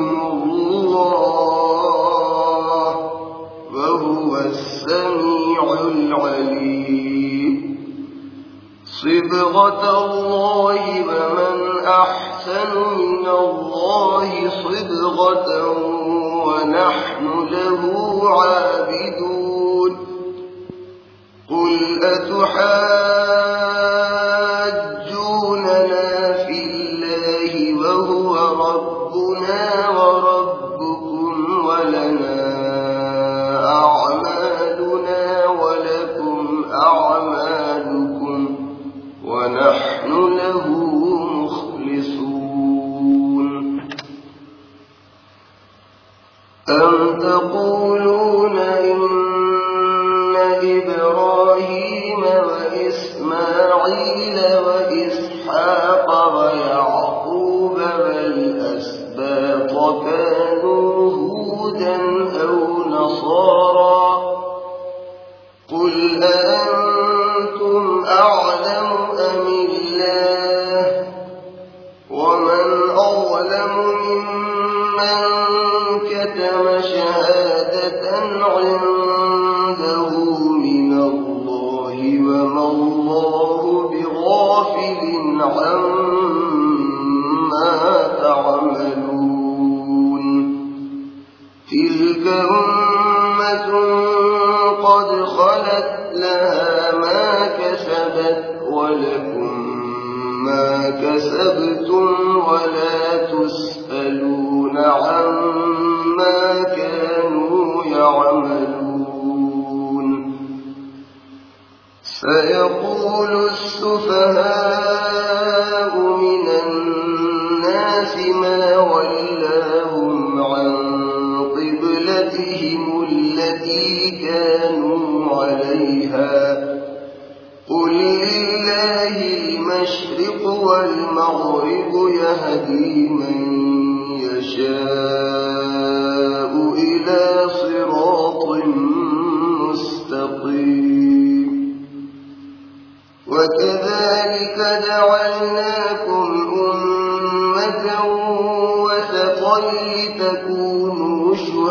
الله وهو السميع العليم صبغة الله ومن أحسن من الله صبغة ونحن له عابدون قل أتحاجوننا في الله وهو ربنا وربكم ولنا أعمالنا ولكم أعمالكم ونحن له مخلصون أم تقولون إن إبراهيم وإسماعيل وإسحاق ويعقوب والأسباط كانوا هودا أو نصارى قل أأنتم أعلم أم الله ومن أظلم ممن كتم شهادة عنده من الله وما الله بغافل عما تعملون تلك أمة قد خلت لها ما كسبت ولكم ما كسبتم ولا تسألون عما كانوا يعملون سيقول السفهاء من الناس ما ولاهم عن قبلتهم التي كانوا عليها قل لله المشرق والمغرب يهدي من يشاء إلى صراط مستقيم وكذلك جعلناكم أمة وسطا لتكونوا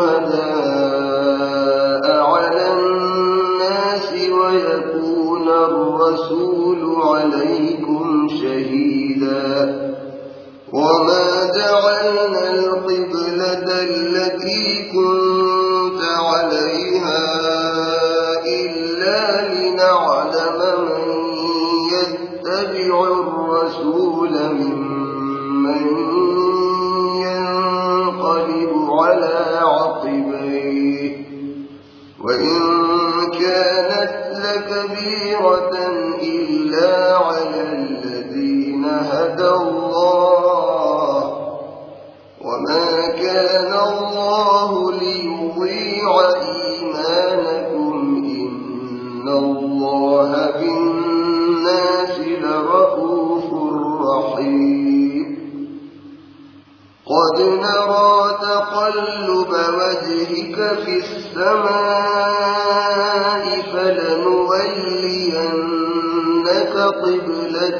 شهداء على الناس ويكون الرسول عليكم شهيدا وما جعلنا القبلة التي كنت عليها إلا لنعلم من يتبع الرسول ممن ينقلب على عقبيه وإن كانت لكبيرة إلا على الذين هدى الله وما كان الله ليضيع إيمانكم إن الله بالناس لرءوف رحيم قد نرى تقلب وجهك في السماء فلنولينك قبلة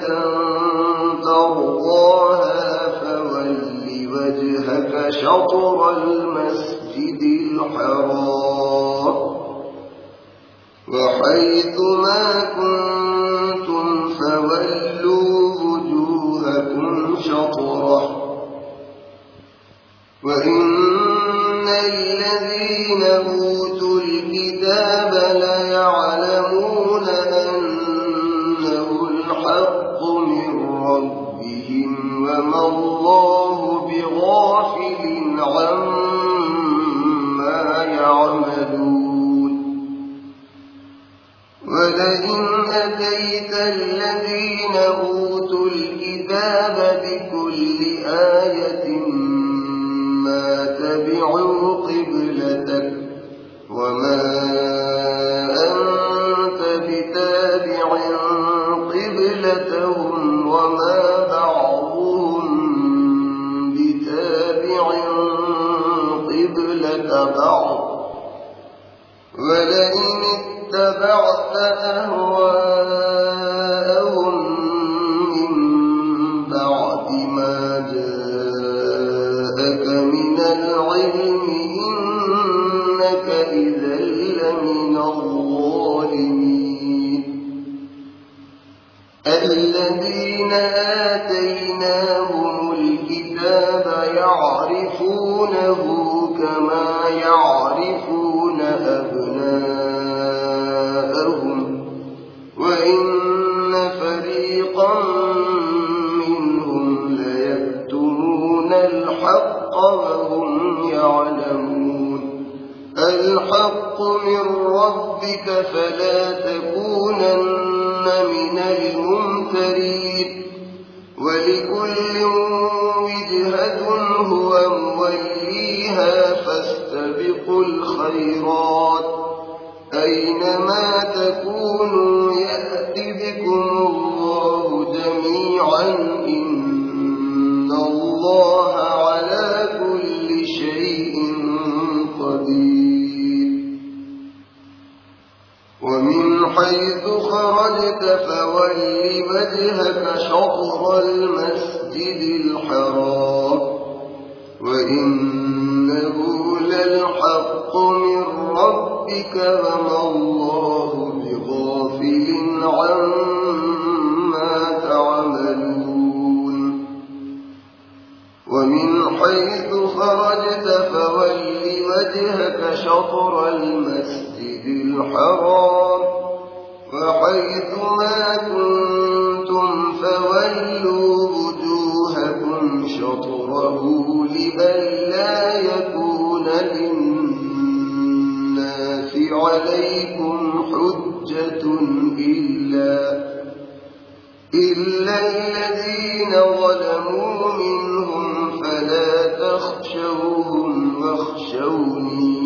ترضاها فول وجهك شطر المسجد الحرام وحيث ما كنتم فولوا وجوهكم شطره وإن الذين أوتوا الكتاب ليعلمون أنه الحق من ربهم وما الله بغافل عما يعملون ولئن أتيت الذين أوتوا الكتاب بكل آية ما تبعوا قبلتك وما أنت بتابع قبلتهم وما بعضهم بتابع ولئن اتبعت أهواءهم من بعد ما جاءك من العلم إنك إذا لمن الظالمين. الذين آتيناهم الكتاب يعرفونه كما يعرفون أبناءهم وإن فريقا منهم ليكتمون الحق وهم يعلمون. الحق من ربك فلا تكونن من الممترين. ولكل وجهة هو موليها فاستبقوا الخيرات أينما تكونوا يأت بكم الله جميعا إن الله على كل شيء قدير. ومن حيث خرجت فول وجهك شطر المسجد الحرام وإنه للحق من ربك وما الله بغافل عما تعملون. ومن حيث خرجت فول وجهك شطر المسجد الحرام وحيث ما كنتم فولوا وجوهكم شطره لئلا يكون للناس عليكم حجة إلا الذين ظلموا منهم فلا تخشوهم واخشوني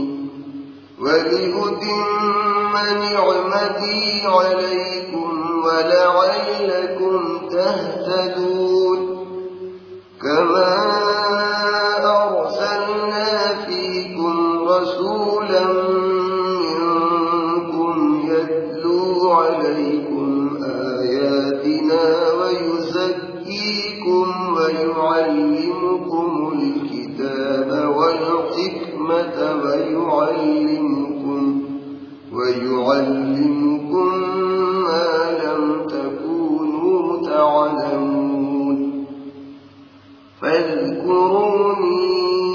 ولأتم نعمتي عليكم ولعلكم تهتدون. كما أرسلنا فيكم رسولا منكم يتلو عليكم آياتنا ويزكيكم ويعلمكم الكتاب والحكمة ويعلمكم ما لم تكونوا تعلمون. فاذكروني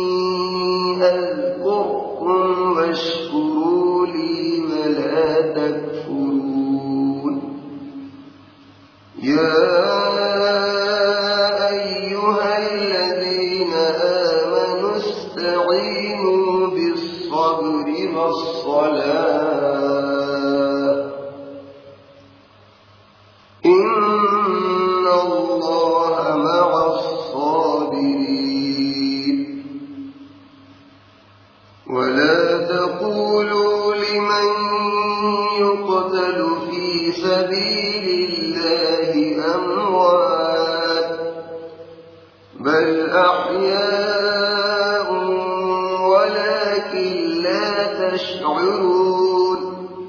أذكركم واشكروا لي ولا تكفرون. يا أيها الذين آمنوا استعينوا بالصبر والصلاة إن الله مع الصابرين. ولا تقولوا لمن يقتل في سبيل الله أموات بل أحياء ولكن لا تشعرون.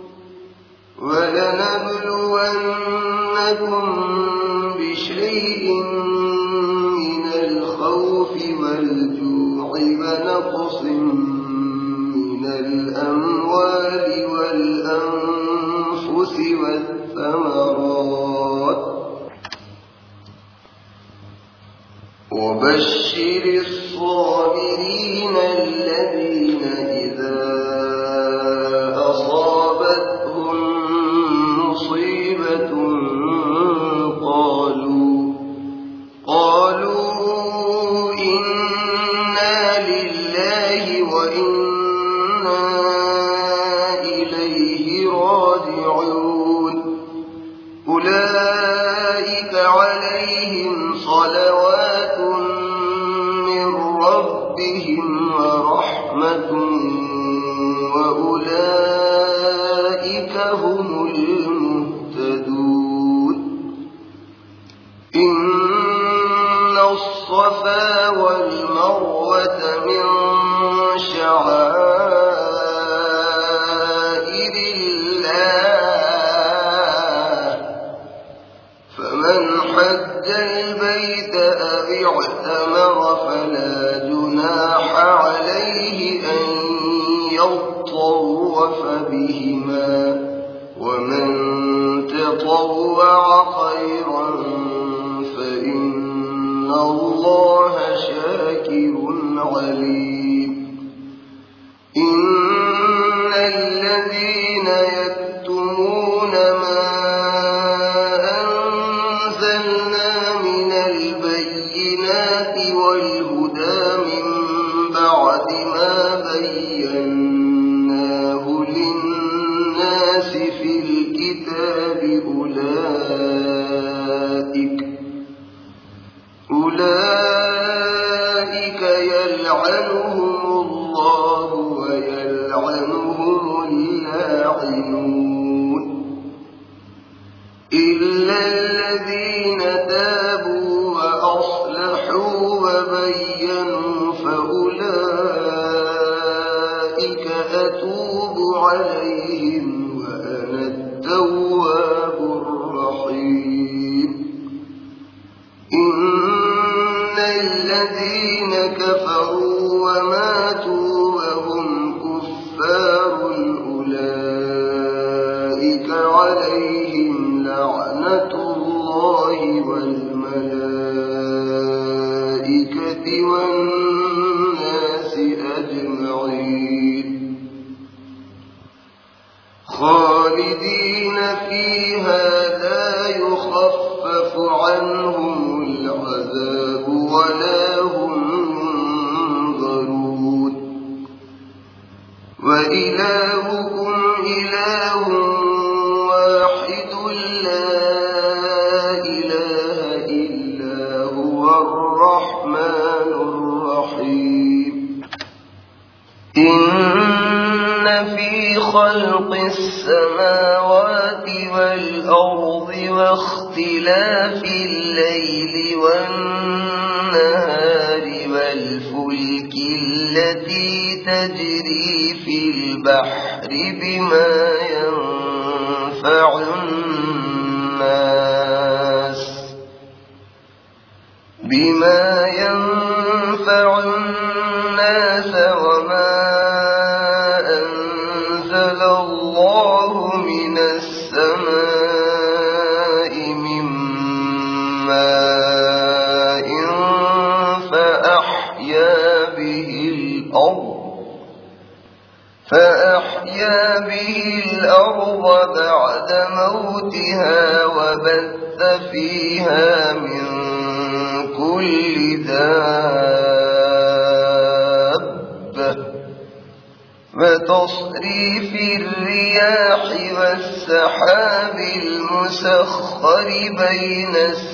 ولنبلونكم بشيء من الخوف والجوع ونقص من الأموال والأنفس والثمرات وبشر الصابرين الذين إذا أصابتهم مصيبة قالوا إنا لله وإنا إليه راجعون. أولئك عليهم صلوات من ربهم ورحمة وأولئك هم المهتدون. إن الصفا والمروة من شعائر عليه أن يطوف بهما ومن تطوع خيرا فإن الله شاكر عليم إن الذين يكتمون ما أنزلنا من البينات والهدى من بعد ما بيناه للناس في الكتاب أولئك يلعنهم الله ويلعنهم اللاعنون إلا الذين تابوا وأصلحوا وبينوا فأولئك أتوب عليهم وأنا التواب الرحيم إن الذين كفروا وماتوا وهم كفار أولئك عليهم لعنة الله والملائكة والناس أجمعين خالدين فيها لا يخفف عنهم العذاب ولا هم ينظرون وإلهكم إله واحد لا إله إلا هو الرحمن الرحيم إن في خلق السماوات والأرض واختلاف الليل والنهار والفلك التي تجري في البحر بما ينفع الناس وما أنزل الله من السماء من ماء فأحيا به الأرض بعد موتها وبث فيها من كل دابة وتصريف الرياح والسحاب المسخر بين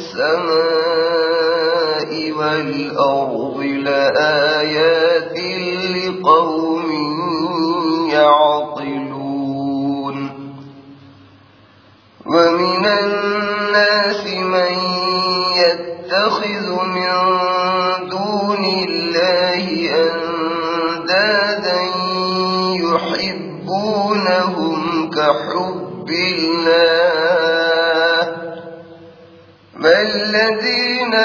السماء والأرض لآيات لقوم يعقلون ومن الناس من يتخذ من دون الله أندادا يحبونهم كحب الله والذين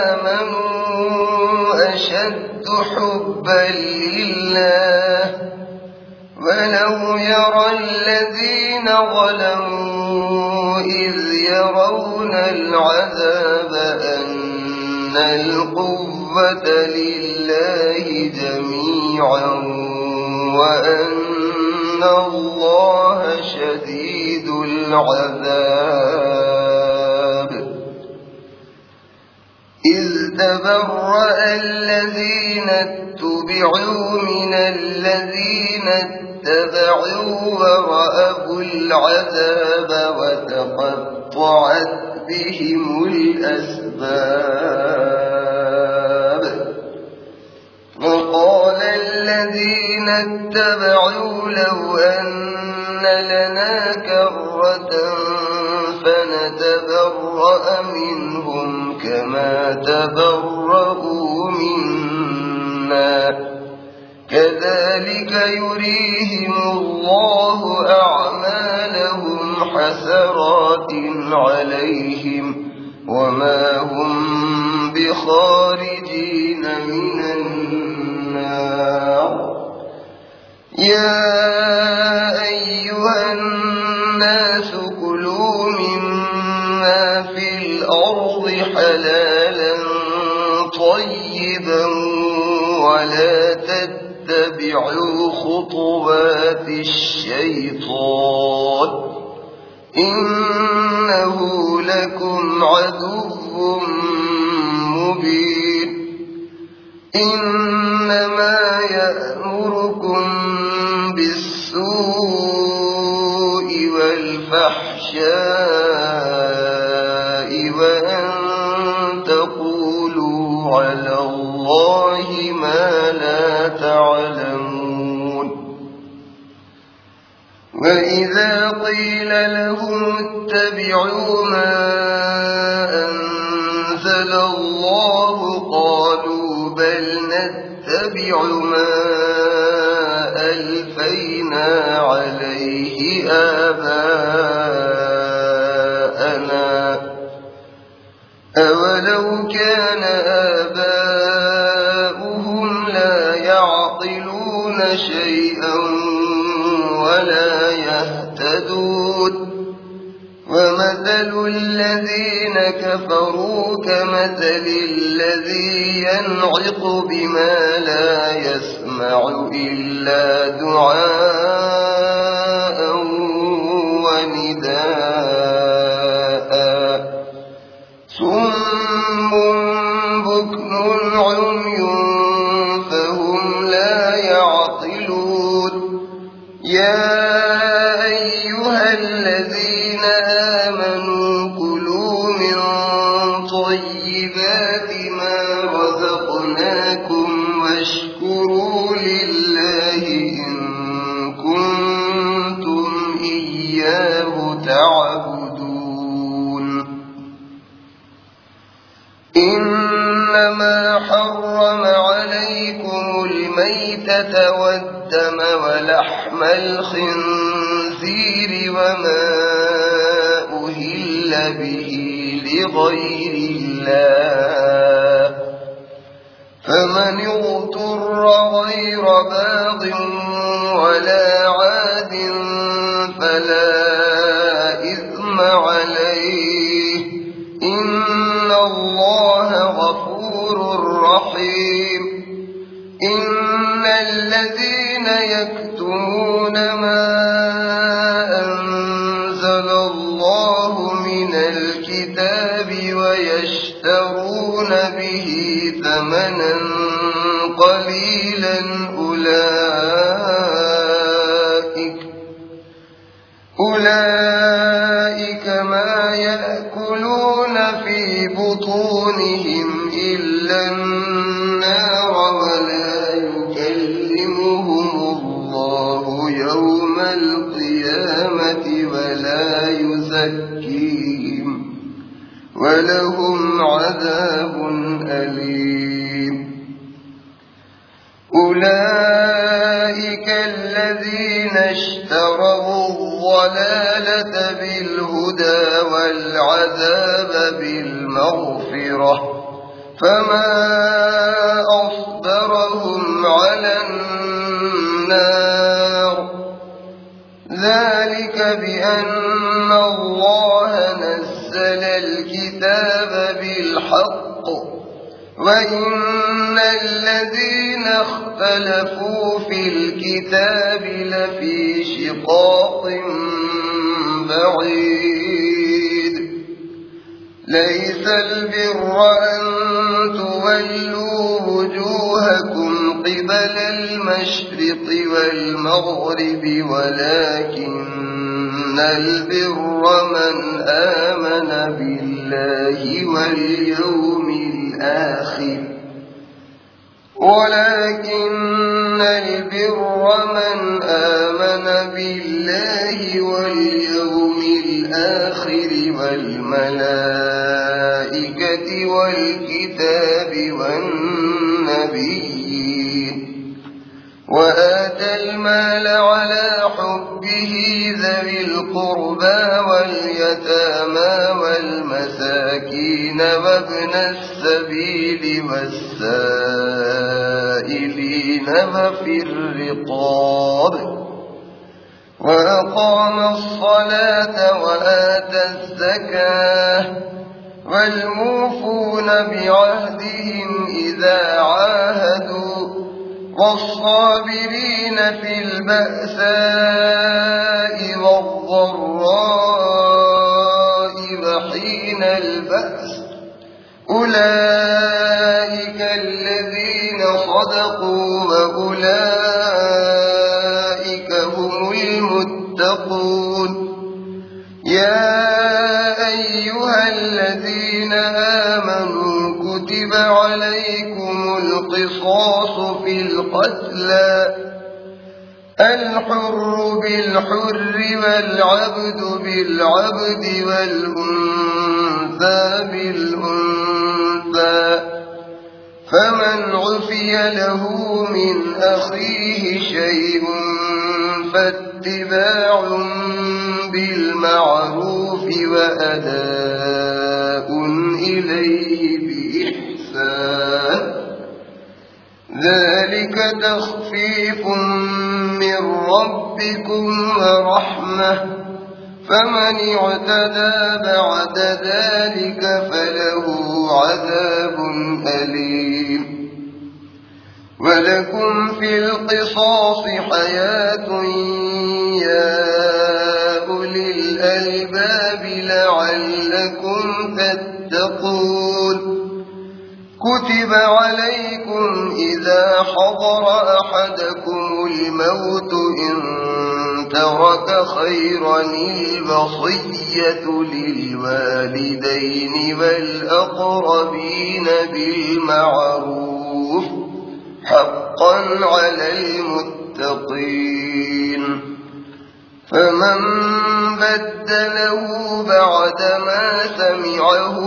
آمنوا أشد حبا لله ولو يرى الذين ظلموا إذ يرون العذاب أن القوة لله جميعا وأن الله شديد العذاب إذ تبرأ الذين اتبعوا من الذين اتبعوا ورأوا العذاب وتقطعت بهم الأسباب وقال الذين اتبعوا لو أن لنا كرة فنتبرأ منهم كما تبرأوا منا كذلك يريهم الله أعمالهم حسرات عليهم وما هم بخارجين من النار يا أيها الناس كلوا مما في الأرض حلالا طيبا ولا تتبعوا خطوات الشيطان إنه لكم عدو مبين إنما يأمركم بالسوء والفحشاء وأن تقولوا على الله ما لا تعلمون وإذا قيل لهم اتبعوا ما أنزل الله قالوا بل نتبع ما ألفينا عليه آباءنا أولو كان آباؤهم لا يعقلون شيئا ولا يهتدون ومثل الذين كفروا كمثل الذي ينعق بما لا يسمع إلا دعاء ونداء صم بكم عمي فهم لا يعقلون يا أيها الذين آمنوا كلوا من طيبات ما رزقناكم واشكروا لله إن كنتم إياه تعبدون إنما حرم عليكم الميتة والدم ولحم الخنزير وما أهل به لغير الله فمن اضطر غير باغ ولا عاد فلا إثم عليه إن الله غفور رحيم إن الذين يكتمون ما أنزل الله من الكتاب ويشترون به ثمنا قليلا أولئك ما يأكلون في بطونهم إلا النار ولا يكلمهم الله يوم القيامة ولا يزكيهم ولهم عذاب أليم أولئك الذين اشتروا الضلالة بالهدى والعذاب بالمغفرة فما أصبرهم على النار ذلك بأن الله نزل الكتاب بالحق وإن الذين اختلفوا في الكتاب لفي شقاق بعيد ليس البر أن تولوا وجوهكم قبل المشرق والمغرب ولكن البر من آمن بالله واليوم الآخر والملائكة والكتاب والنبيين وآتى المال على حبه ذوي القربى واليتامى والمساكين وابن السبيل والسائلين ففي الرقاب وأقام الصلاة وآتى الزكاة والموفون بعهدهم إذا عاهدوا والصابرين في البأساء والضراء وحين البأس أولئك الذين صدقوا وأولئك هم المتقون يا أيها الذين آمنوا كتب عليكم القصاص في القتلى الحر بالحر والعبد بالعبد والأنثى بالأنثى فمن عفي له من أخيه شيء فاتباع بالمعروف وأداء إليه بإحسان ذلك تخفيف من ربكم ورحمة فمن اعتدى بعد ذلك فله عذاب أليم ولكم في القصاص حياة يا أولي الألباب لعلكم تتقون كتب عليكم إذا حضر أحدكم الموت إن ترك خيرا الوصية للوالدين والأقربين بالمعروف حقا على المتقين فمن بدله بعدما سمعه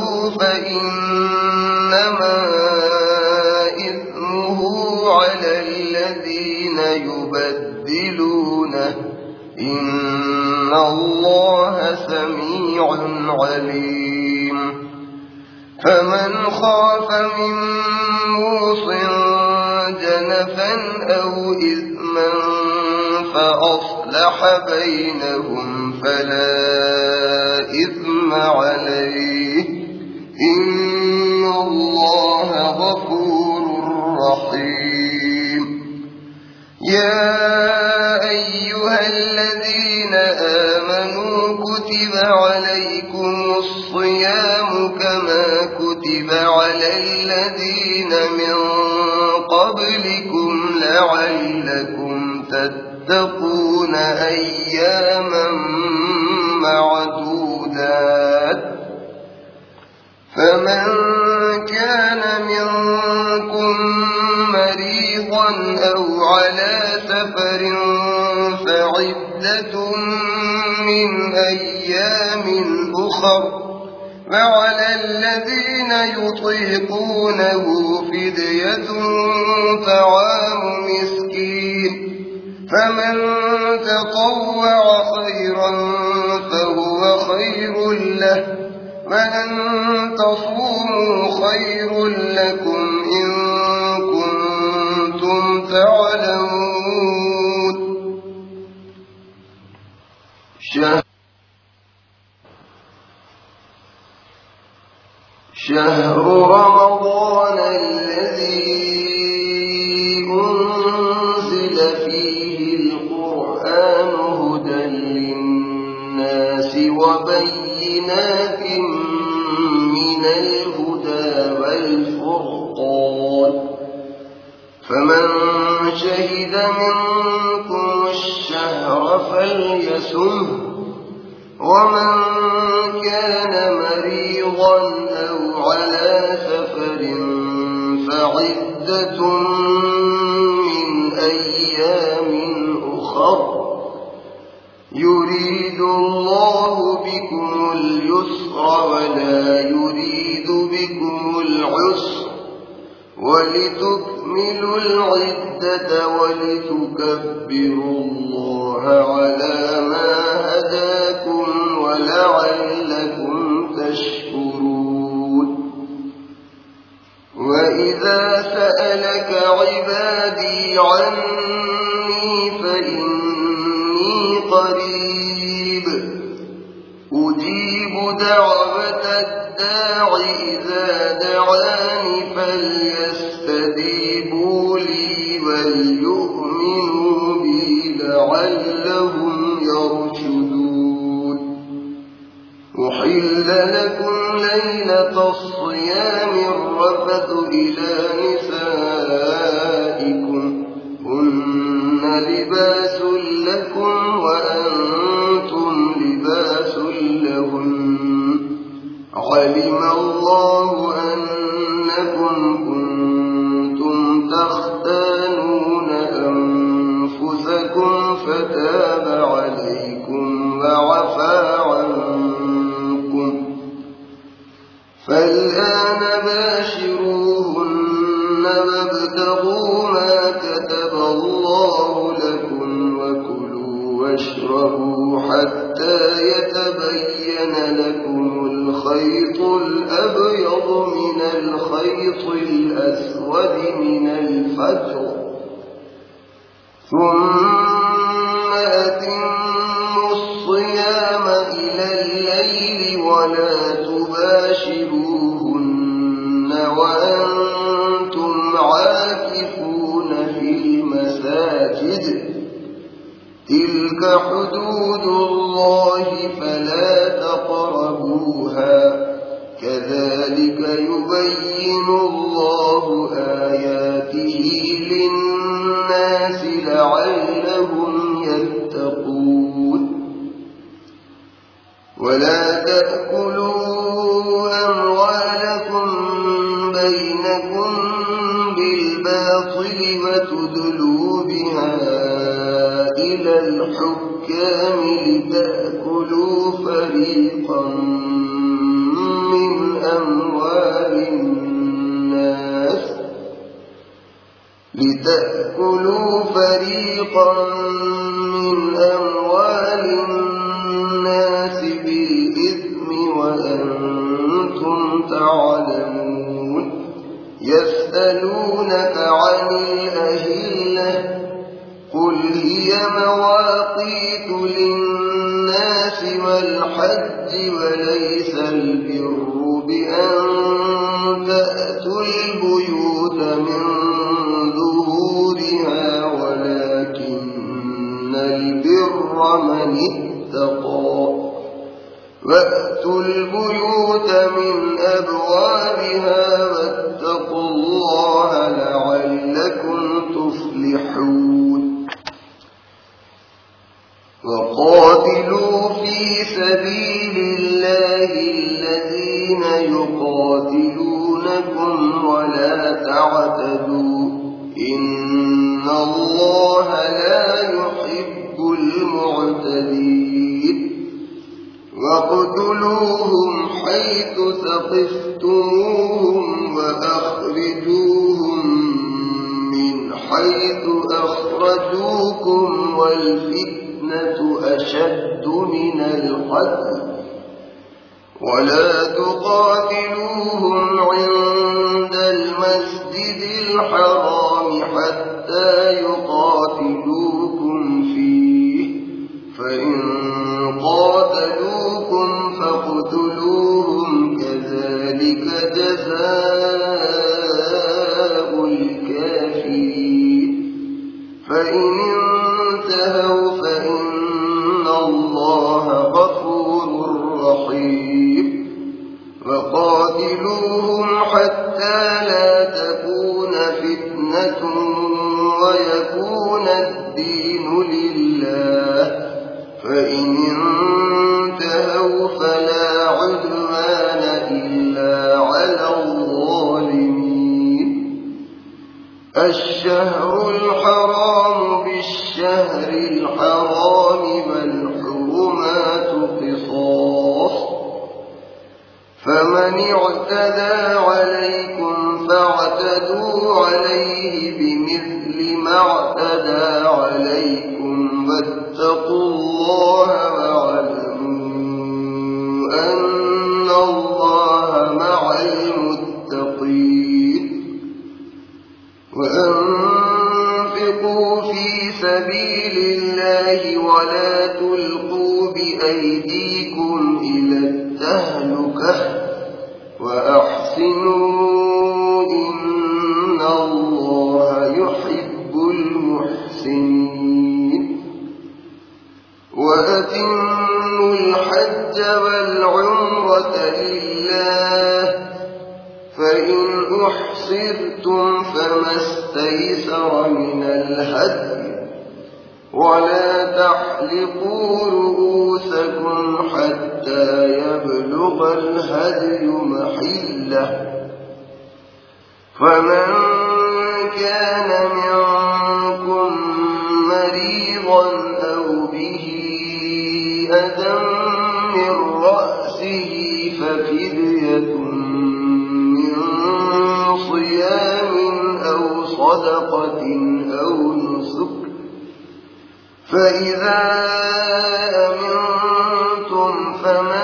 فإنما إثمه على الذين يبدلونه إن الله سميع عليم فمن خاف من موص جنفا أو إثما فأصلح بينهم فلا إثم عليه إن الله غفور رحيم يا أيها الذين آمنوا كتب عليكم الصيام كما كتب على الذين من قبلكم لعلكم تتقون أياما معدودات فمن كان منكم مريضا أو على سفر فعدة من أيام أخر وعلى الذين يطيقونه فدية طعام مسكين فمن تطوع خيرا فهو خير له وأن تصوموا خير لكم إن كنتم تعلمون شهر رمضان الذي أنزل فيه القرآن هدى للناس وبينات من الهدى والفرقان فمن شهد منكم الشهر فليصمه ومن كان مريضا أو على سفر فعدة من أيام أخر يريد الله بكم اليسر ولا يريد بكم العسر ولتكملوا العدة ولتكبروا الله على ما هداكم ولعلكم تشكرون وإن وإذا سألك عبادي عني فإني قريب أجيب دعوة الداع إذا دعاني فليستجيبوا لي وليؤمنوا بي لعلهم يرشدون أحل لكم ليلة الصيام الرفث إلى نسائكم هن لباس لكم وأنتم لباس لهن علم الله أنكم كنتم تختانون أنفسكم فتاب عليكم وعفى عنكم فالآن باشروهن وابتغوا ما كتب الله لكم وكلوا واشربوا حتى يتبين لكم الخيط الأبيض من الخيط الأسود من الفجر ثم أتموا الصيام إلى الليل ولا تباشروهن وأنتم عاكفون في المساجد تلك حدود الله فلا تقربوها كذلك يبين الله آياته للناس لعلهم يتقون ولا تأكلوا أموالكم بينكم بالباطل وتدلوا بها إلى الحكام لتأكلوا فريقا من أموال الناس بالإثم وأنتم تعلمون يسألونك عن الأهلة قل هي مواقيت للناس والحج وليس البر بأن تأتوا البيوت من ظهورها ولكن البر من اتقى وأتوا البيوت من أبوابها واتقوا الله لعلكم تفلحون وقاتلوا في سبيل الله الذين يقاتلونكم ولا تعتدوا إن الله لا يحب المعتدين واقتلوهم حيث ثقفتموهم وأخرجوهم من حيث أخرجوكم والفتنة أشد من القتل ولا تقاتلوهم عند المسجد الحرام حتى يقاتلوكم فيه فإن قاتلوكم فاقتلوهم كذلك جزاء الكافرين فإن انتهوا فإن الله غفور رحيم وقاتلوهم حتى لا تكون فتنة ويكون الدين لله فإن انتهوا فلا عدوان إلا على الظالمين الشهر الحرام بالشهر الحرام والحرمات قصاص فمن اعتدى عليكم فاعتدوا عليه بمثل ما اعتدى عليكم واتقوا الله واعلموا أن الله مع المتقين وأنفقوا في سبيل الله ولا تلقوا بأيديكم إلى التهلكة وأحسنوا إن الله يحب المحسنين وأتموا الحج والعمرة لله فإن أحصرتم فما استيسر من الهدي ولا تحلقوا رؤوسكم حتى يبلغ الهدي محله فمن كان منكم مريضا أو به أذى من رأسه ففدية من صيام أو صدقة أو نسك فإذا أمنتم فمن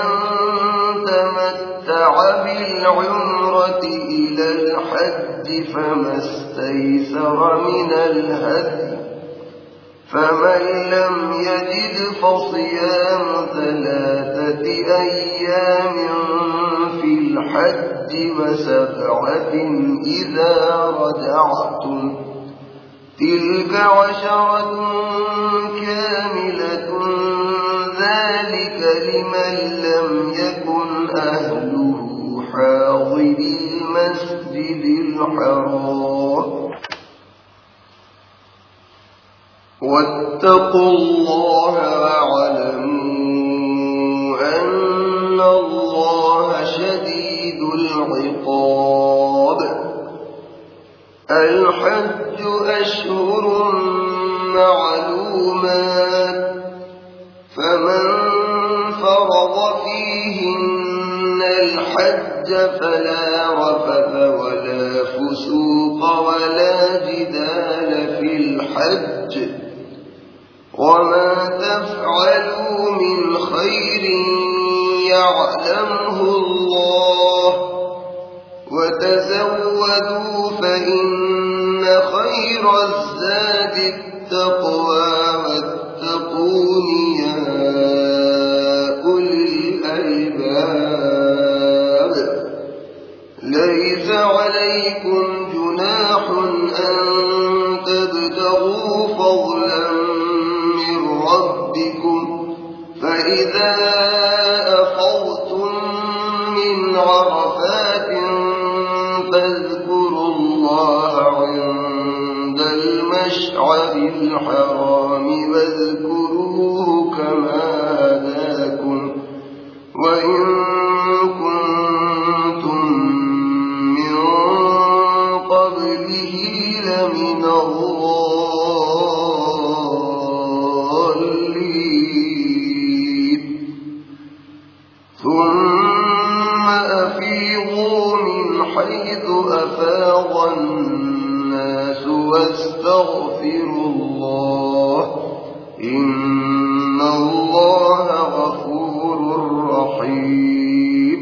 تمتع بالعمرة إلى الحج فما استيسر من الهدي فمن لم يجد فصيام 3 أيام في الحج و7 إذا رجعتم تلك 10 كاملة ذلك لمن لم يكن أهله حاضر المسجد الحرام واتقوا الله واعلموا أن الله شديد العقاب الحج أشهر معلومات فمن فرض فيهن الحج فلا رفث ولا فسوق ولا جدال في الحج وما تفعلوا من خير يعلمه الله وتزودوا فإن خير الزاد التقوى واتقون يا أولي الألباب ليس عليكم جناح أن تبتغوا فضلا من ربكم فإذا أفضتم من عرفات فاذكروا الله عند المشعر الحرام واذكروه كما هداكم وإن كنتم من قبله لمن الضالين ثم أفيضوا من حيث أفاض الناس واستغفروا الله إن الله غفور رحيم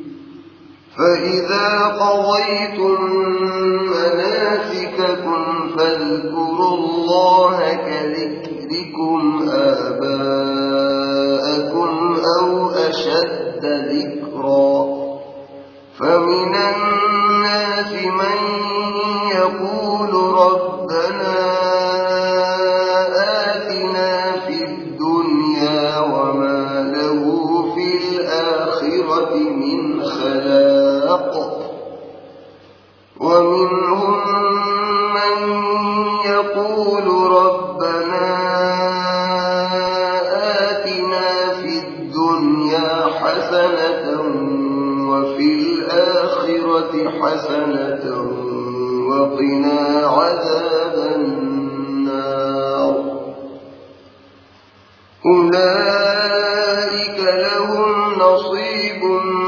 فإذا قضيتم مناسككم فاذكروا الله كذكركم آباءكم أو أشد ذكرا فمن الناس من يقول ربنا آتنا في الدنيا وما له في الآخرة من خلاق ومنهم من يقول ربنا آتنا في الدنيا حسنة وفي الآخرة حسنة وقنا عذاب النار أولئك لهم نصيب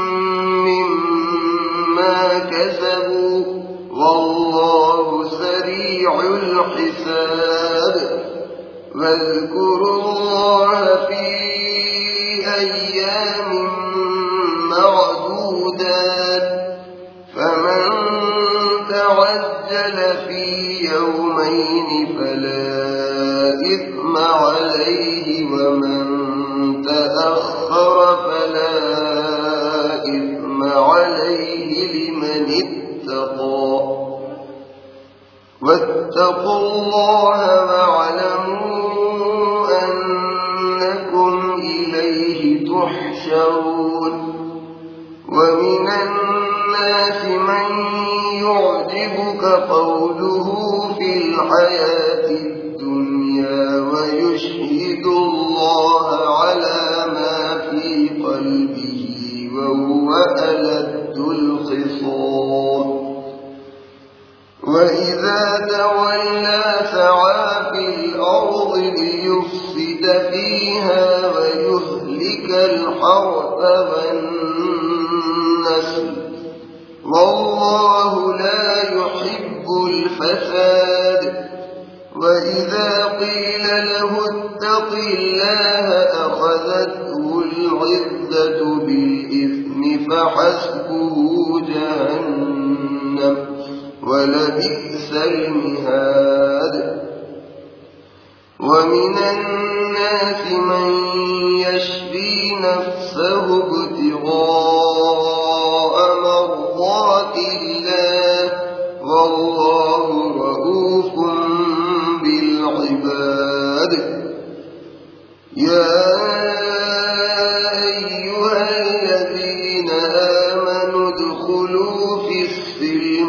مما كسبوا والله سريع الحساب واذكروا الله في أيام معدودات فمن تعجل تعجل في يومين فلا إثم عليه ومن تأخر فلا إثم عليه لمن اتقى واتقوا الله واعلموا أنكم إليه تحشرون ومن الناس من يعجبك قوله في الحياة الدنيا ويشهد الله على ما في قلبه وهو ألد الخصام وإذا تولى سعى في الأرض ليفسد فيها ويهلك الحرث والنسل والله لا يحب الفساد وإذا قيل له اتق الله أخذته العزة بالإثم فحسبه جهنم ولبئس المهاد ومن الناس من يشفي نفسه ابتغاء مرضات الله والله رؤوف بالعباد يا أيها الذين آمنوا ادخلوا في السلم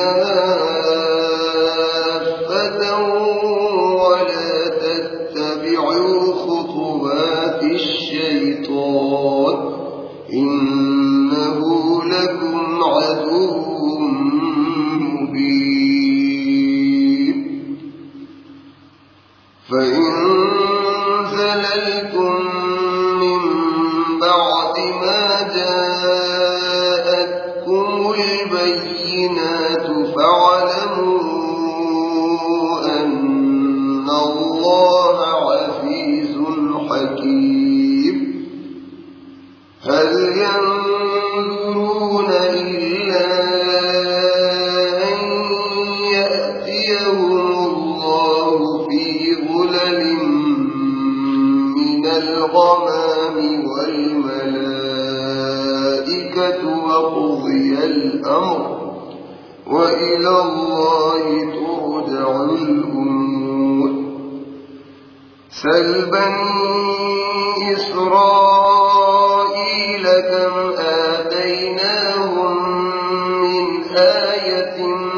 كافة ولا تتبعوا خطوات الشيطان إنه لكم عدو مبين فإن زللتم من بعد ما جاءتكم البينات فاعلموا أن الله عزيز حكيم هل ينظرون إلا أن يأتيهم الله في ظلل من الغمام والملائكة وقضي الأمر وإلى الله ترجع الأمور سل بني إسرائيل كم آتيناهم من آية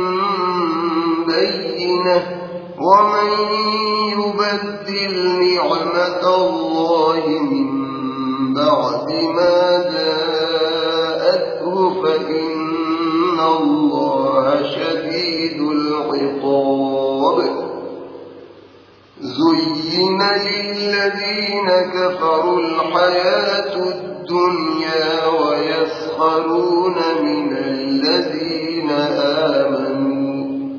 بينة ومن يبدل نعمة الله من بعد ما جاءته فإن الله شديد العقاب زين للذين كفروا الحياة الدنيا ويسخرون من الذين آمنوا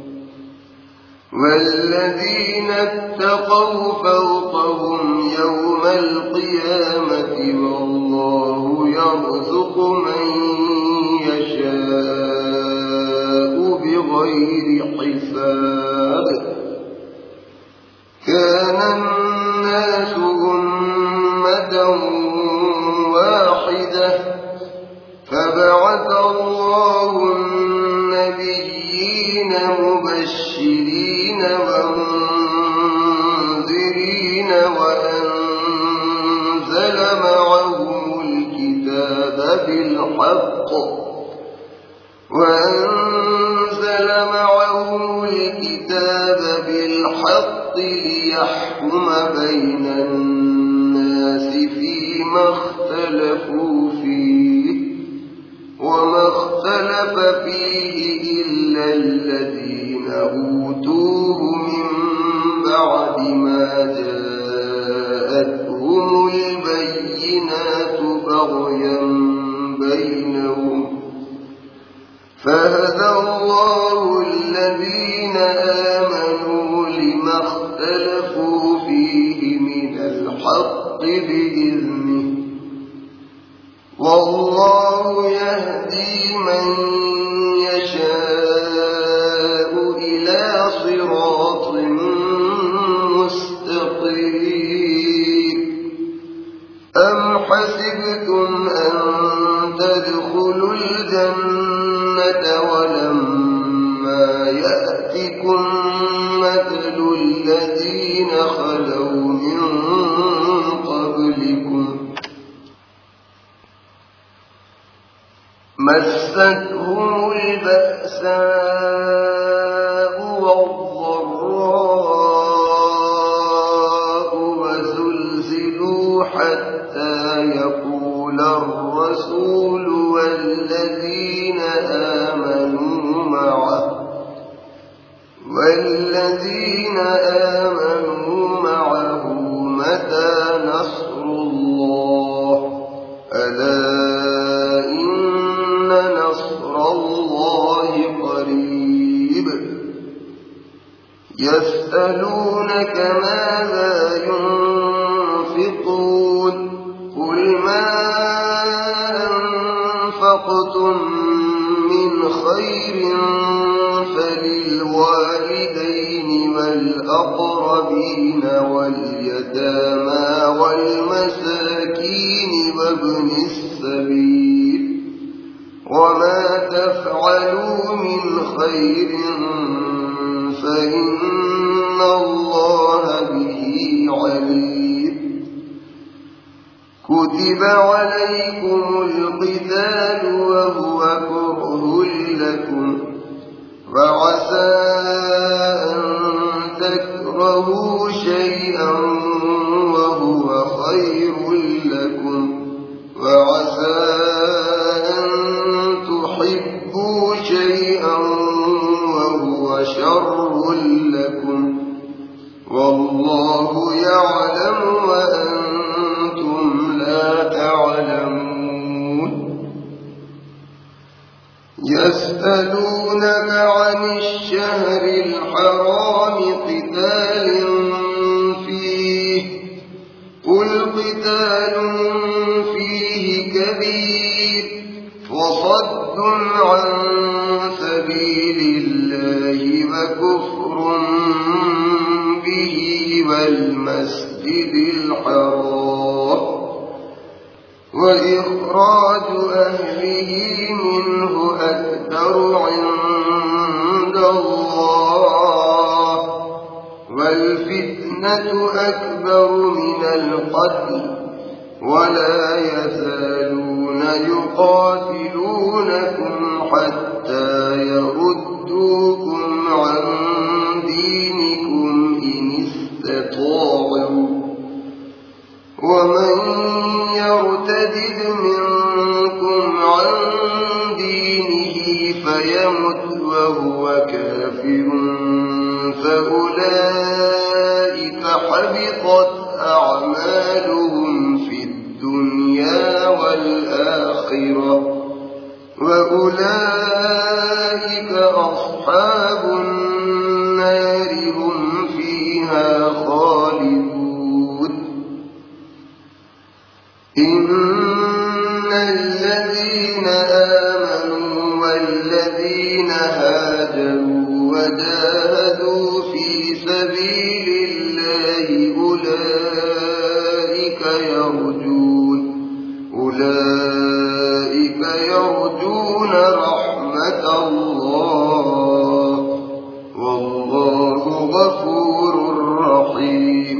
والذين اتقوا فوقهم يوم القيامة والله يرزق من يشاء بغير حساب كان الناس أمة واحدة فبعث الله النبيين مبشرين ومنذرين وأنزل معهم الكتاب بالحق ليحكم بين الناس فيما اختلفوا فيه وما اختلف فيه إلا الذين أوتوه من بعد ما جاءتهم البينات بغيا بينهم فهدى الله الذين آمنوا لما اختلفوا فيه من الحق بإذنه والله يهدي من يشاء مستهم البأساء والضراء وزلزلوا حتى يقول الرسول والذين آمنوا معه متى نصر الله ألا إن نصر الله قريب يسألونك ماذا ينفقون قل ما أنفقتم من خير فللوالدين والأقربين واليتامى والمساكين وابن السبيل وما تفعلوا من خير فإن الله به عليم كتب عليكم القتال وهو كره لكم وعسى أن تكرهوا شيئا وهو خير لكم وعسى أن تحبوا شيئا وهو شر لكم والله يعلم وأنتم لا تعلمون يسألونك عن الشهر الحرام قتال فيه قل قتال فيه كبير وصد عن سبيل الله وكفر به والمسجد الحرام وإخراج أهله منه أكبر عند الله والفتنة أكبر من القتل ولا يزالون يقاتلونكم حتى يردوكم عن دينكم إن استطاعوا ومن يرتد منكم عن دينه فيمت وهو كافر فأولئك حبطت أعمالهم في الدنيا والآخرة وأولئك أصحاب النار هم فيها خالدون إن الذين آمنوا والذين هاجروا وجاهدوا في سبيل الله أولئك يرجون رحمة الله والله غفور رحيم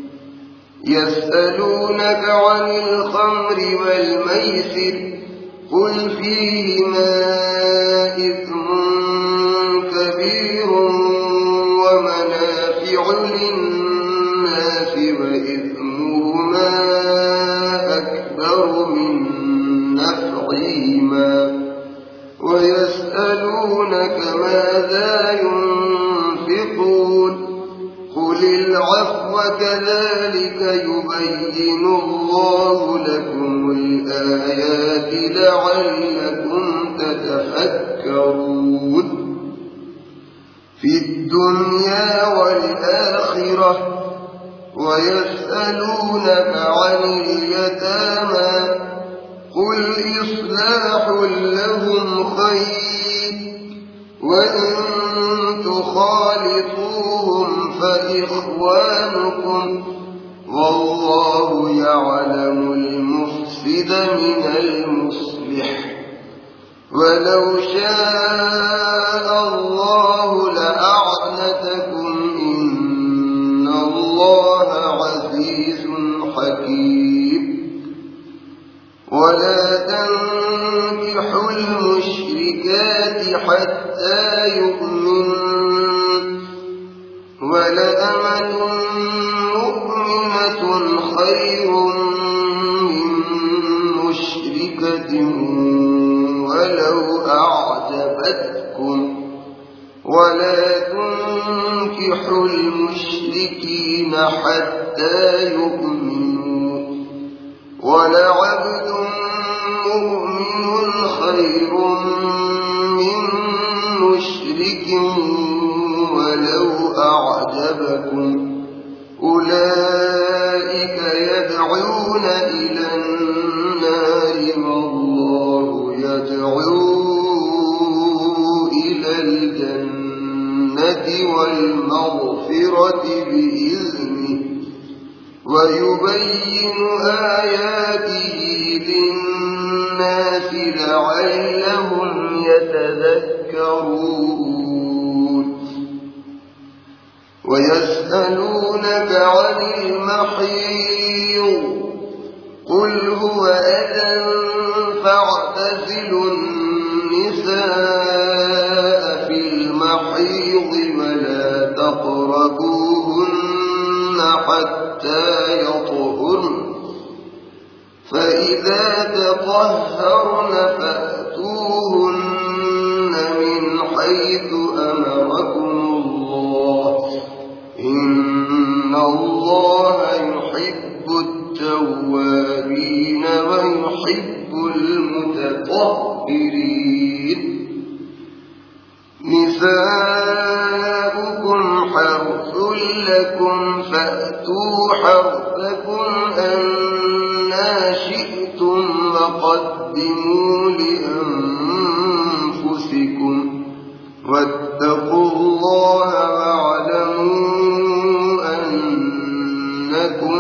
يسألونك عن الخمر والميسر قل فيهما إثم كبير ومنافع للناس وإثمهما أكبر من نفعهما ويسألونك ماذا ينفقون قل العفو كذلك يبين الله لكم الآيات لعلكم تتفكرون في الدنيا والآخرة ويسألونك عن اليتامى قل إصلاح لهم خير وإن تخالطوهم فإخوانكم والله يعلم المفسد من المصلح ولو شاء الله لأعنتكم إن الله عزيز حكيم ولا تنكحوا المشركين خير من مشركة ولو أعجبتكم ولا تنكحوا المشركين حتى يؤمنوا ولعبد مؤمن خير من مشرك ولو أعجبكم أولئك يدعون إلى النار والله يدعو إلى الجنة والمغفرة بإذنه ويبين آياته للناس لعلهم يتذكرون ويسألونك عن المحيض قل هو أذى فاعتزلوا النساء في المحيض ولا تقربوهن حتى يطهرن فإذا تطهرن فأتوهن من حيث أمركم الله إن الله يحب التوابين ويحب المتطهرين نساؤكم حرث لكم فأتوا حرثكم أنى شئتم وقدموا لأنفسكم واتقوا الله واعلموا أنكم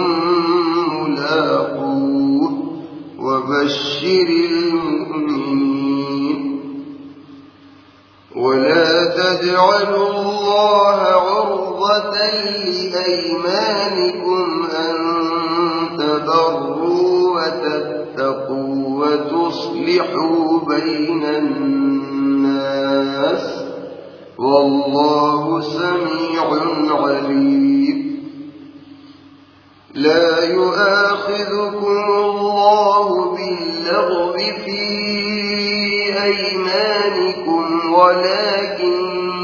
ملاقوه وبشر المؤمنين ولا تجعلوا الله عرضة لأيمانكم أن تبروا وتتقوا وتصلحوا بين الناس والله سميع عليم لا يؤاخذكم الله باللغو في أيمانكم ولكن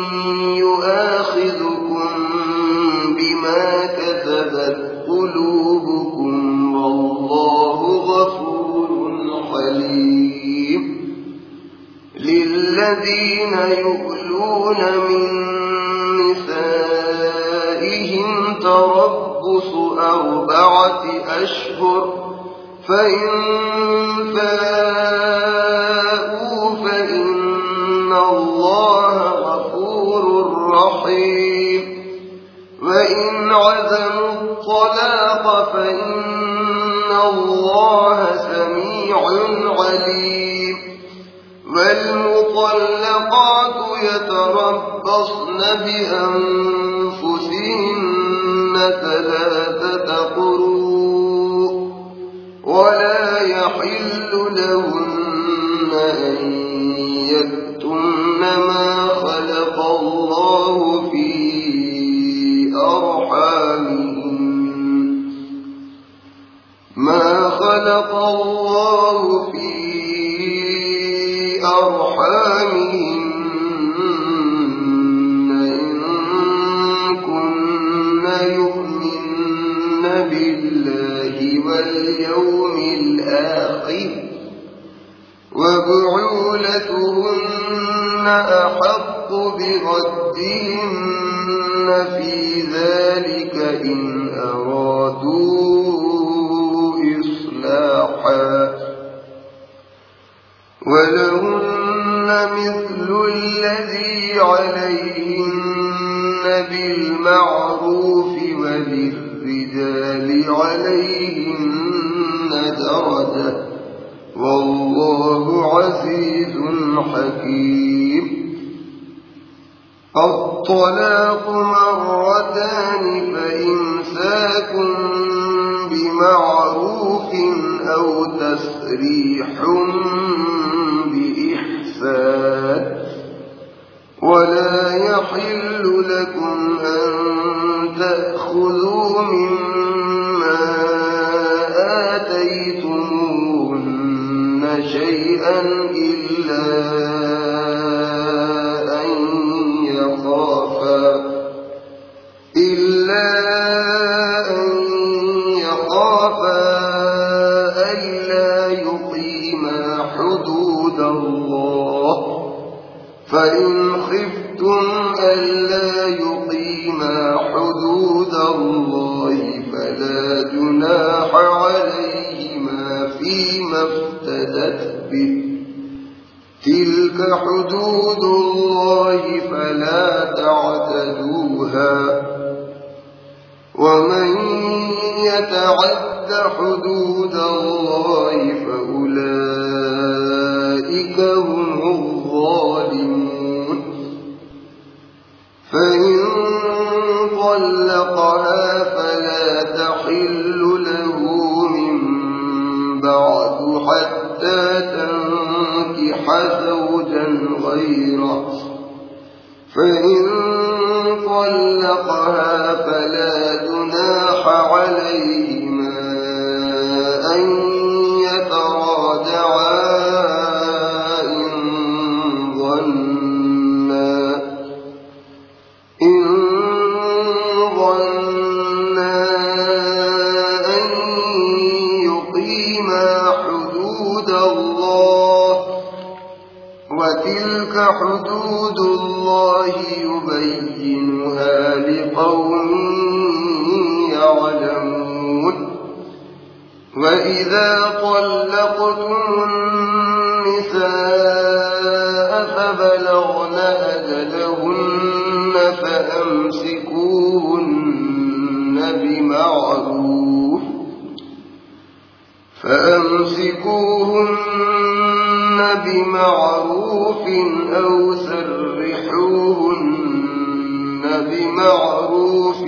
يؤاخذكم بما كسبت قلوبكم والله غفور حليم للذين يؤلون من نسائهم تربص 4 أشهر فإن فاءوا فإن الله غفور رحيم وإن عزموا الطلاق فإن الله سميع عليم والمطلقات يتربصن بأنفسهن 3 قروء ولا يحل لهن أن يكتمن ما خلق الله في أرحامهن إن كن يؤمن بالله واليوم الآخر وبعولتهن أحق بردهن في ذلك إن أرادوا إصلاحا ولهن مثل الذي عليهن بالمعروف وللرجال عليهن درجة والله عزيز حكيم الطلاق 2 فإمساك بمعروف أو تسريح بإحسان ولا يحل لكم أن تأخذوا مما شيئا إلا أن يخافا ألا يقيما حدود الله فإن خفتم ألا يقيما حدود الله فلا جناح عليهما فيما افتدت به تلك حدود الله فلا تعتدوها ومن يتعد حدود الله فأولئك هم الظالمون فإن طلقها فلا تحل له من بعد حتى تنكح زوجا غيره فإن طلقها فلا جناح عليهما أن يتراجعا إن ظنا أن يقيما حدود الله وتلك حدود الله يبينها لقوم يعلمون وإذا طلقتم النساء فبلغن أجلهن فأمسكوهن بمعروف أو سرحوهن بمعروف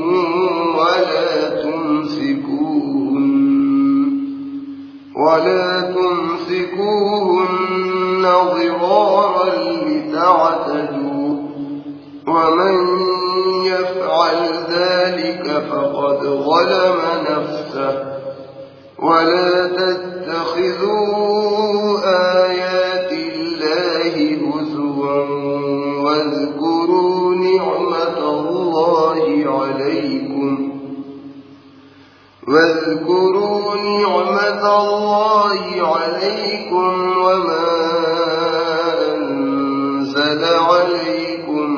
ولا تمسكوهن ضرارا لتعتدوا ومن يفعل ذلك فقد ظلم نفسه ولا تتخذوا آيات الله هزوا واذكروا نعمة الله عليكم وما أنزل عليكم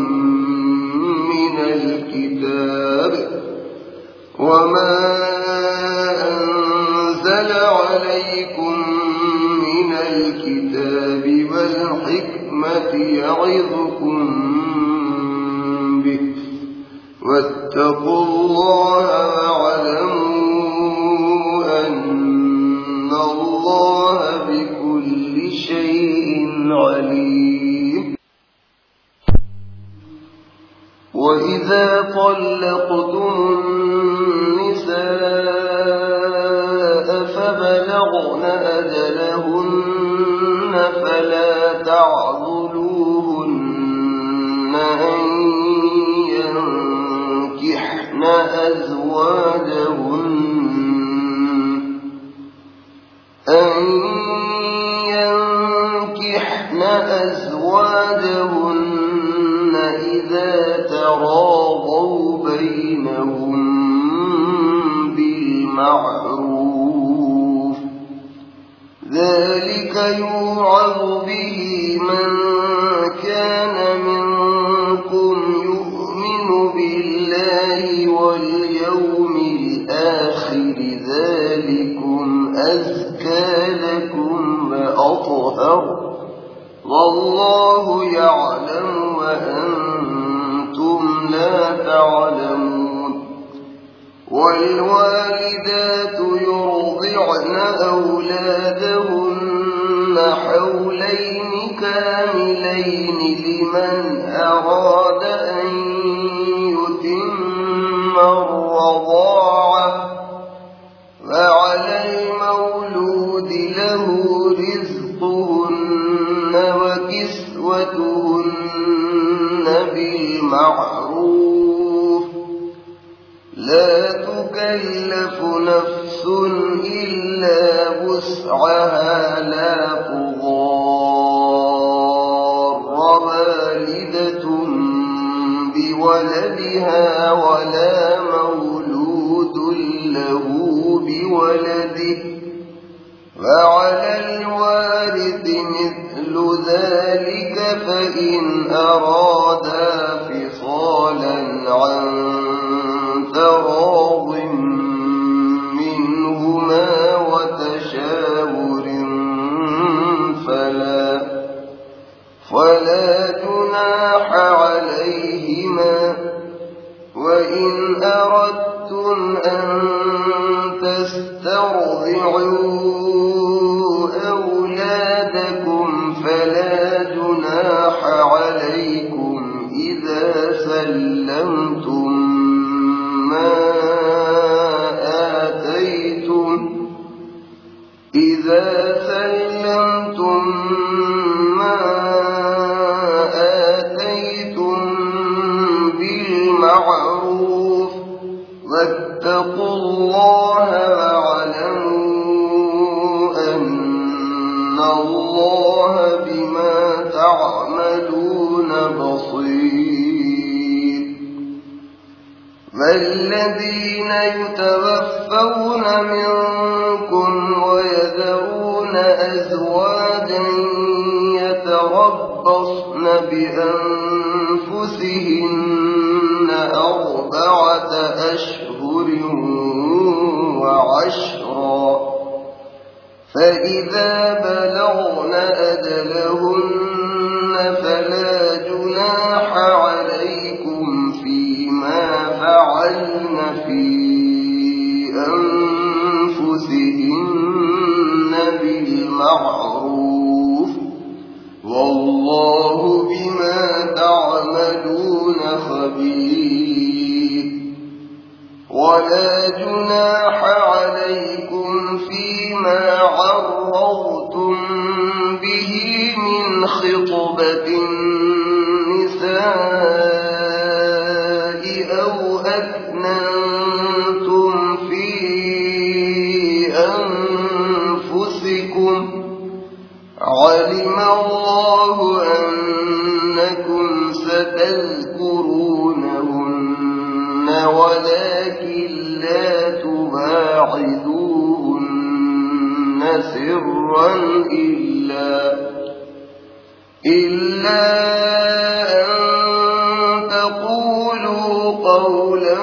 من الكتاب والحكمة يعظكم به واتقوا الله واعلموا أن الله بكل شيء عليم وإذا طلقتم النساء فبلغن أجلهن فلا تعضلوهن أن ينكحن أزواجهن إذا تراضوا بينهم بالمعروف ذلك يوعظ به من كان منكم يؤمن بالله واليوم الآخر ذلكم أزكى لكم وأطهر والله يعلم وأنتم لا تعلمون والوالدات يرضعن أولادهن حولين كاملين لمن أراد أن يتم الرضاعة وعلى المولود له رزقهن وكسوتهن بالمعروف لا تكلف تكلف نفس إلا وسعها لا تضار والدة بولدها ولا مولود له بولده فعلى الوارث مثل ذلك فإن أرادا فصالا عن تراض منهما وتشاور فلا جناح عليهما وإن أردتم أن تسترضعوا أولادكم فلا جناح عليكم إذا سلمتم ما آتيتم بالمعروف واتقوا الله واعلموا أن الله بما تعملون بصير والذين يتوفون منكم ويذرون أزواجا يتربصن بأنفسهن 4 أشهر وعشرا فإذا بلغن أجلهن فلا جناح عليكم فيما فعلن في أنفسهن بالمعروف والله بما تعملون خبير ولا جناح عليكم فيما عرضتم به من خطبة النساء أو أكننتم في أنفسكم علم الله أنكم ستذكرونهن ولكن لا تواعدوهن سرا إلا أن تقولوا قولا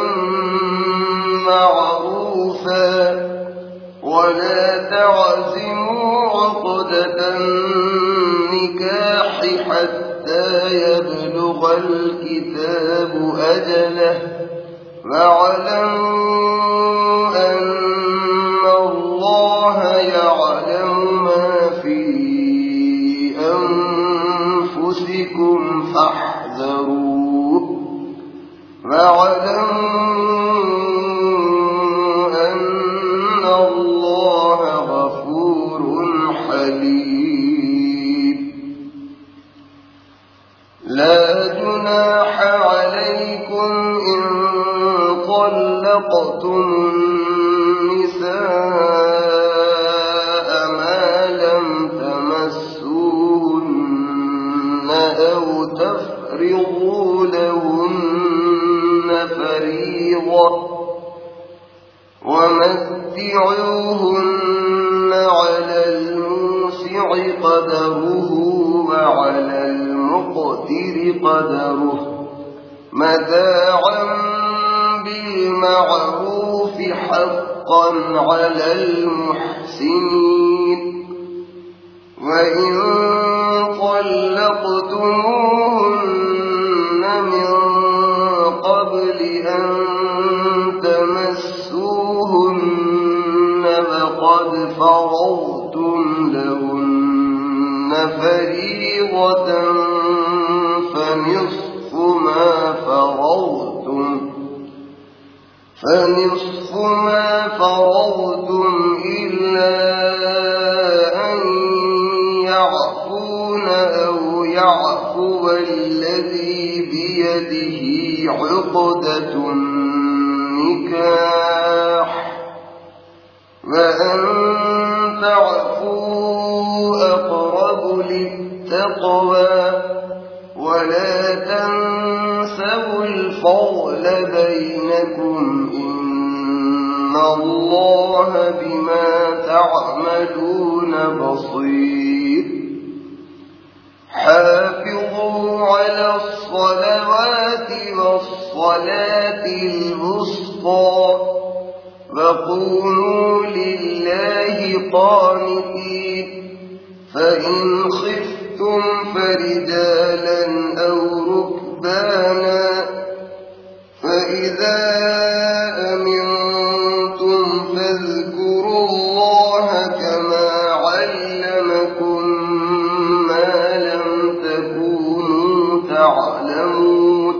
معروفا ولا تعزموا عقدة النكاح حتى يبلغ الكتاب أجله واعلموا أن الله يعلم ما في أنفسكم فاحذروه واعلموا أن الله غفور حليم لا جناح عليكم إن طلقتم النساء ما لم تمسوهن أو تفرضوا لهن فريضة ومتعوهن على الموسع قدره وعلى المقتر قدره متاعا بالمعروف حقا على المحسنين وإن طلقتموهن من قبل أن تمسوهن وقد فرضتم لهن فريضة فنصف ما فرضتم إلا أن يعفون أو يعفو الذي بيده عقدة النكاح الله بما تعملون بصير حافظوا على الصلوات والصلاة الوسطى وقوموا لله قانتين فإن خفتم فرجالا أو ركبانا فإذا أمنتم فاذكروا الله كما علمكم ما لم تكونوا تعلمون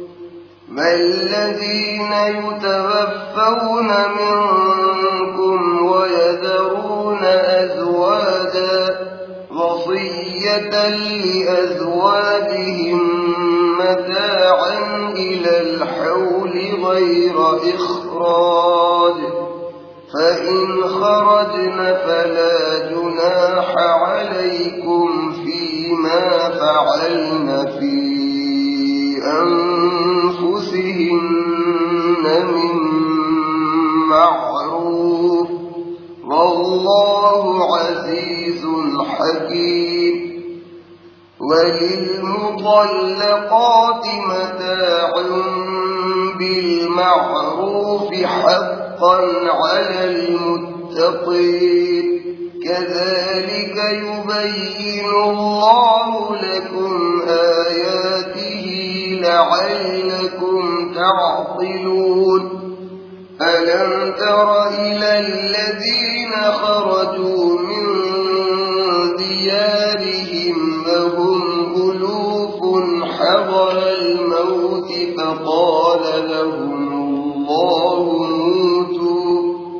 والذين يتوفون منكم ويذرون أزواجا وصية لأزواجهم متاعا إلى الحول غير إخراج فإن خرجن فلا جناح عليكم فيما فعلن في أنفسهن من معروف والله عزيز حكيم وللمطلقات متاع بالمعروف حقا على المتقين كذلك يبين الله لكم آياته لعلكم تعقلون ألم تر إلى الذين خرجوا من ديارهم وهم ألوف حذر الموت فقال لهم الله موتوا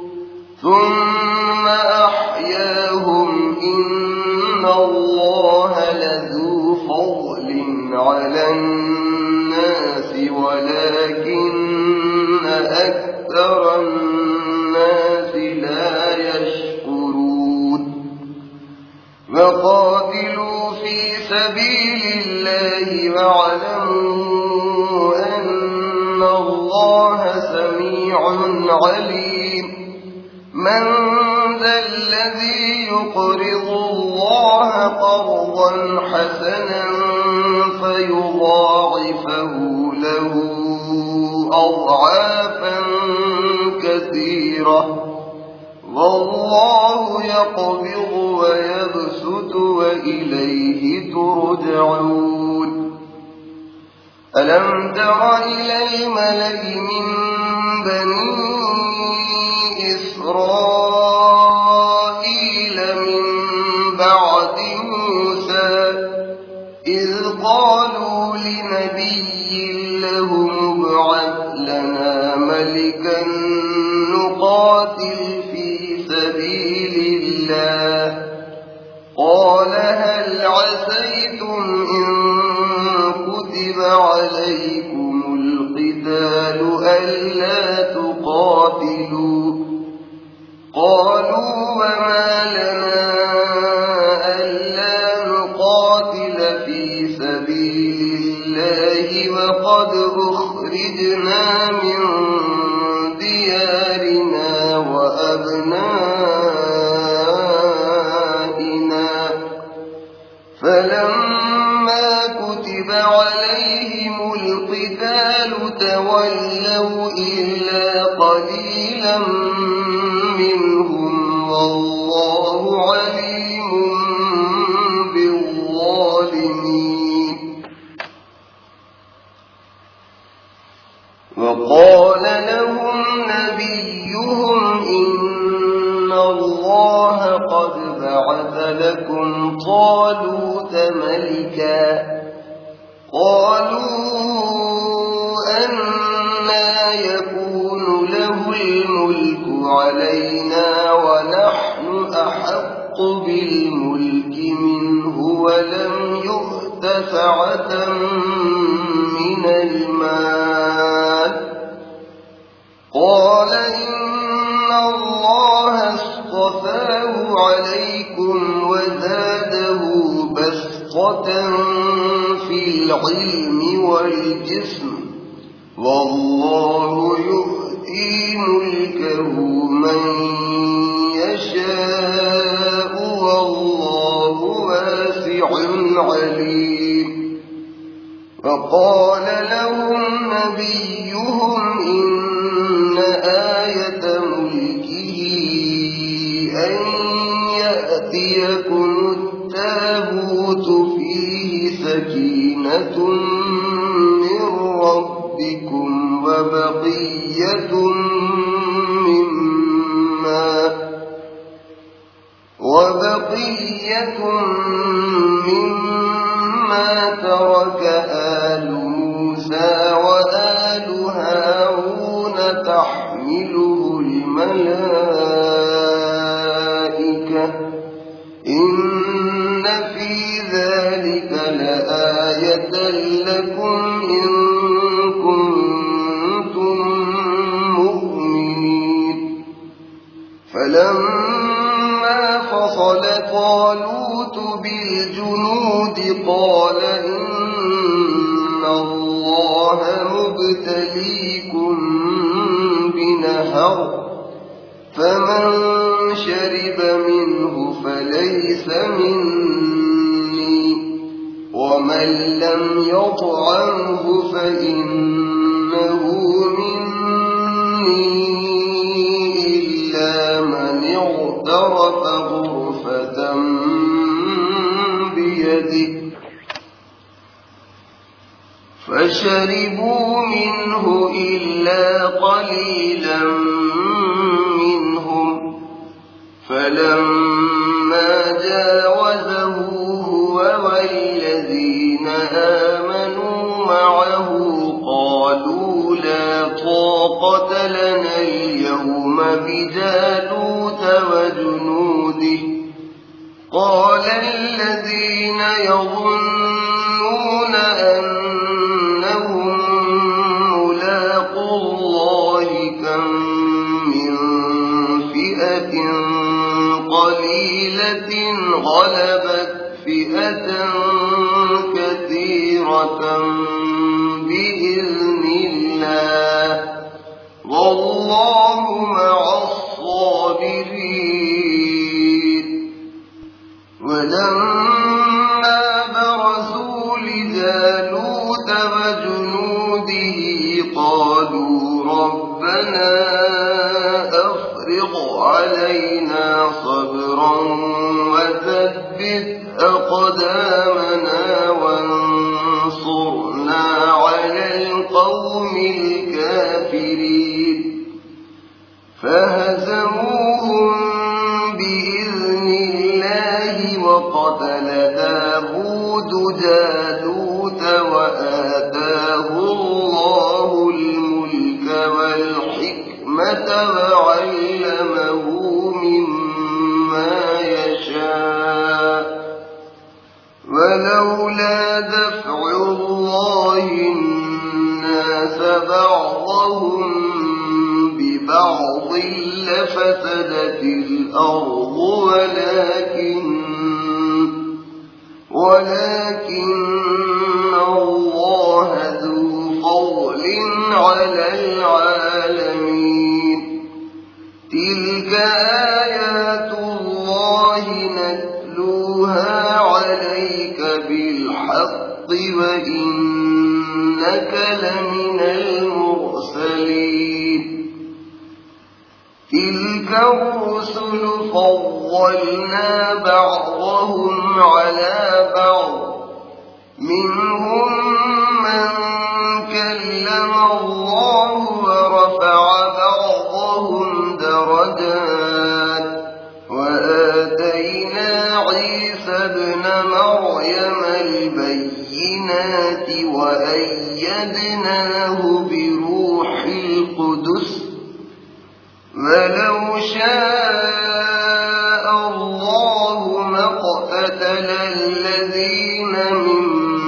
ثم أحياهم إن الله لذو فضل على الناس ولكن أكثر الناس لا يشكرون وقاتلوا في سبيل الله واعلموا أن الله سميع عليم من ذا الذي يقرض الله قرضا حسنا فيضاعفه له أضعافا كثيرة والله يقبض ويبسط وإليه ترجعون ألم تر إلى الملأ من بني إسرائيل من بعد موسى إذ قالوا لنبي له ابعث لنا ملكا نقاتل في سبيل الله قال هل عسيتم إن كتب عليكم القتال ألا تقاتلوا قالوا وما لنا ألا نقاتل في سبيل الله وقد أخرجنا من ديارنا وأبنائنا فلما كتب عليهم القتال تولوا إلا قليلا منهم والله عليم بالظالمين وقال لهم نبيهم إن الله قد بعث لكم طالوت ملكا قالوا أنى يكون له الملك علينا ونحن أحق بالملك منه ولم يؤت سعة من المال قال إن الله اصطفاه عليكم وزاده بسطة في العلم والجسم والله يؤتي يؤتي ملكه من يشاء والله واسع عليم. وقال لهم نبيهم إن آية ملكه أن يأتيكم التابوت فيه سكينة من ربكم وبقية مما ترك آل موسى وآل هارون تحمله الملائكة إن في ذلك لآية لكم إن كنتم مؤمنين. فلما فصل طالوت بالجنود قال إن الله مبتليكم بنهر فمن شرب منه فليس مني ومن لم يطعمه فإنه مني إلا من اغترف غرفة بيده فشربوا منه إلا قليلا منهم فلما جاوزه هو والذين آمنوا معه قالوا لا طاقة لنا اليوم بجالوت وجنوده. قال الذين يظنون أنهم ملاقو الله كم من فئة قليلة غلبت فئة كثيرة بإذن الله والله مع الصابرين. ولما برزوا لجالوت وجنوده قالوا ربنا أفرغ علينا صبرا وثبت أقدامنا وانصرنا على القوم الكافرين. فهزموهم بإذن الله وقتل داود جالوت وآتاه الله الملك والحكمة وعلمه مما يشاء ولولا دفع الله الناس بعضهم ببعض لفسدت الأرض ولكن الله ذو فضل على العالمين. تلك آيات الله نتلوها عليك بالحق وإنك لمن المرسلين. تلك الرسل فضلنا بعضهم على بعض منهم من كلم الله ورفع بعضهم درجات وآتينا عيسى ابن مريم البينات وأيدناه بروح القدس ولو شاء الله ما اقتتل الذين من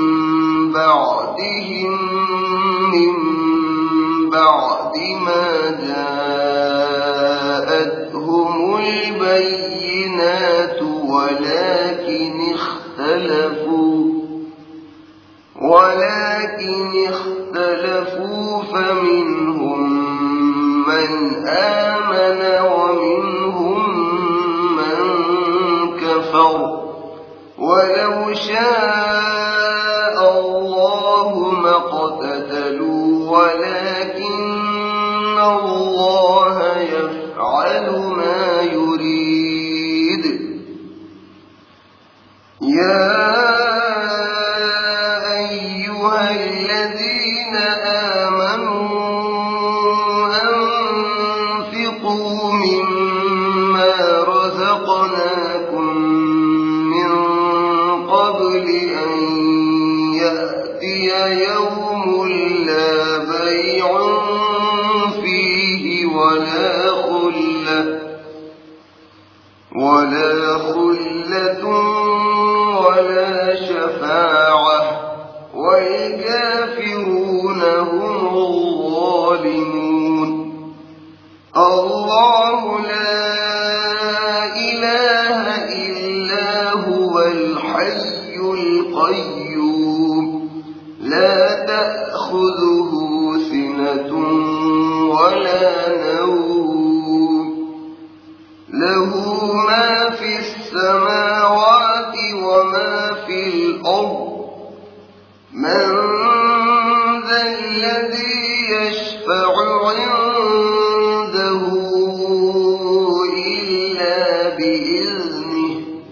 بعدهم من بعد ما جاءتهم البينات ولكن اختلفوا فمنهم من يا أيها الذين آمنوا أنفقوا مما رزقناكم من قبل أن يأتي يوم لا بيع فيه ولا خلة ولا شفاعة والكافرون هم الظالمون. الله لا إله إلا هو الحي القيوم لا تأخذه سنة ولا نوم له ما في السماوات وما في الأرض من ذا الذي يشفع عنده إلا بإذنه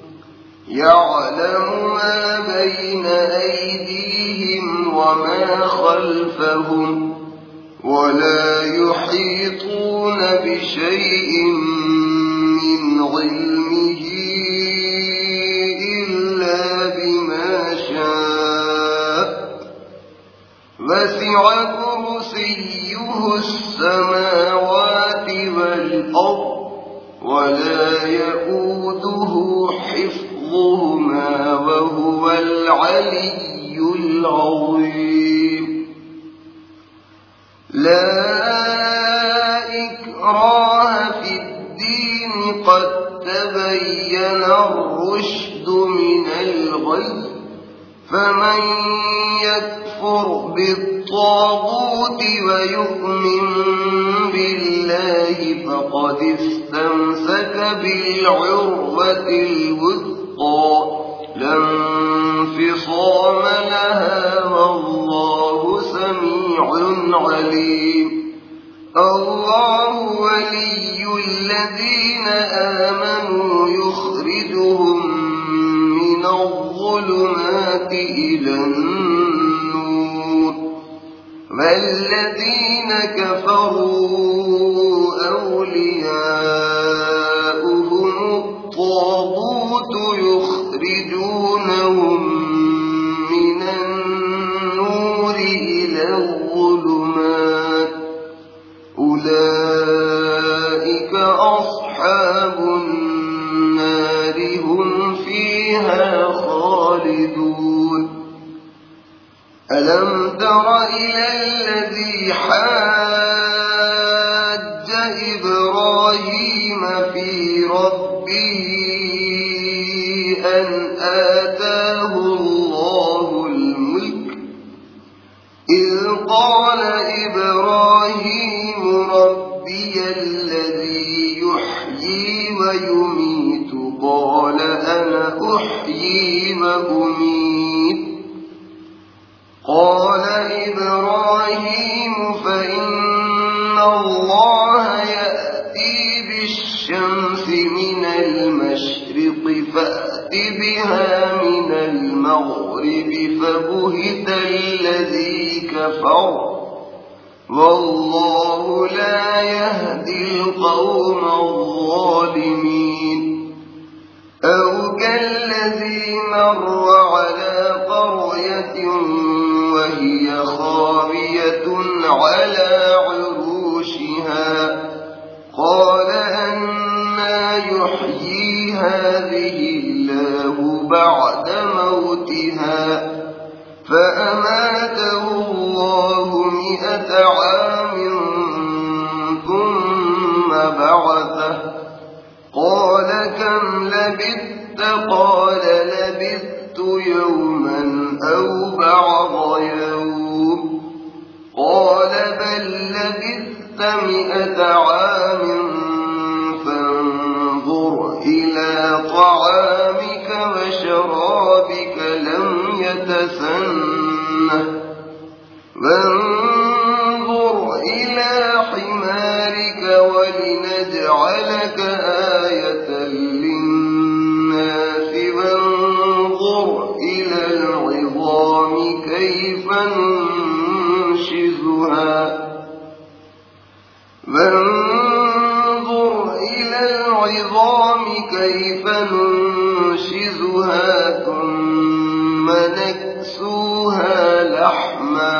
يعلم ما بين أيديهم وما خلفهم ولا يحيطون بشيء من علمه إلا بما شاء وسع كرسيه السماوات والأرض ولا يئوده حفظهما وهو العلي العظيم. لا إكراه في الدين قد تبين الرشد من الغي فمن يكفر بالطاغوت ويؤمن بالله فقد استمسك بالعروة الوثقى لا انفصام لها والله سميع عليم. الله ولي الذين آمنوا يخرجهم من الظلمات إلى النور والذين كفروا أولياؤهم الطاغوت يخرجونهم من النور إلى الظلمات أولئك أصحاب النار هم فيها خالدون. ألم تر إلى الذي حاج إبراهيم في ربه أن آتاه الله الملك إذ قال إبراهيم ربي الذي يحيي ويميت قال أنا أحيي وأميت قال إبراهيم فإن الله يأتي بالشمس من المشرق فأت بها من المغرب فبهت الذي كفر والله لا يهدي القوم الظالمين. أو كالذي مر على قرية وهي خاوية على عروشها قال أنى يحيي هذه الله بعد موتها فأماته الله 100 عام ثم بعثه قال كم لبثت قال لبثت يوما أو بعض يوم قال بل لبثت 100 عام فانظر إلى طعامك وشرابك لم يتسنه وانظر إلى حمارك ولنجعلك آية للناس وانظر فانظر إلى العظام كيف ننشزها ثم نكسوها لحما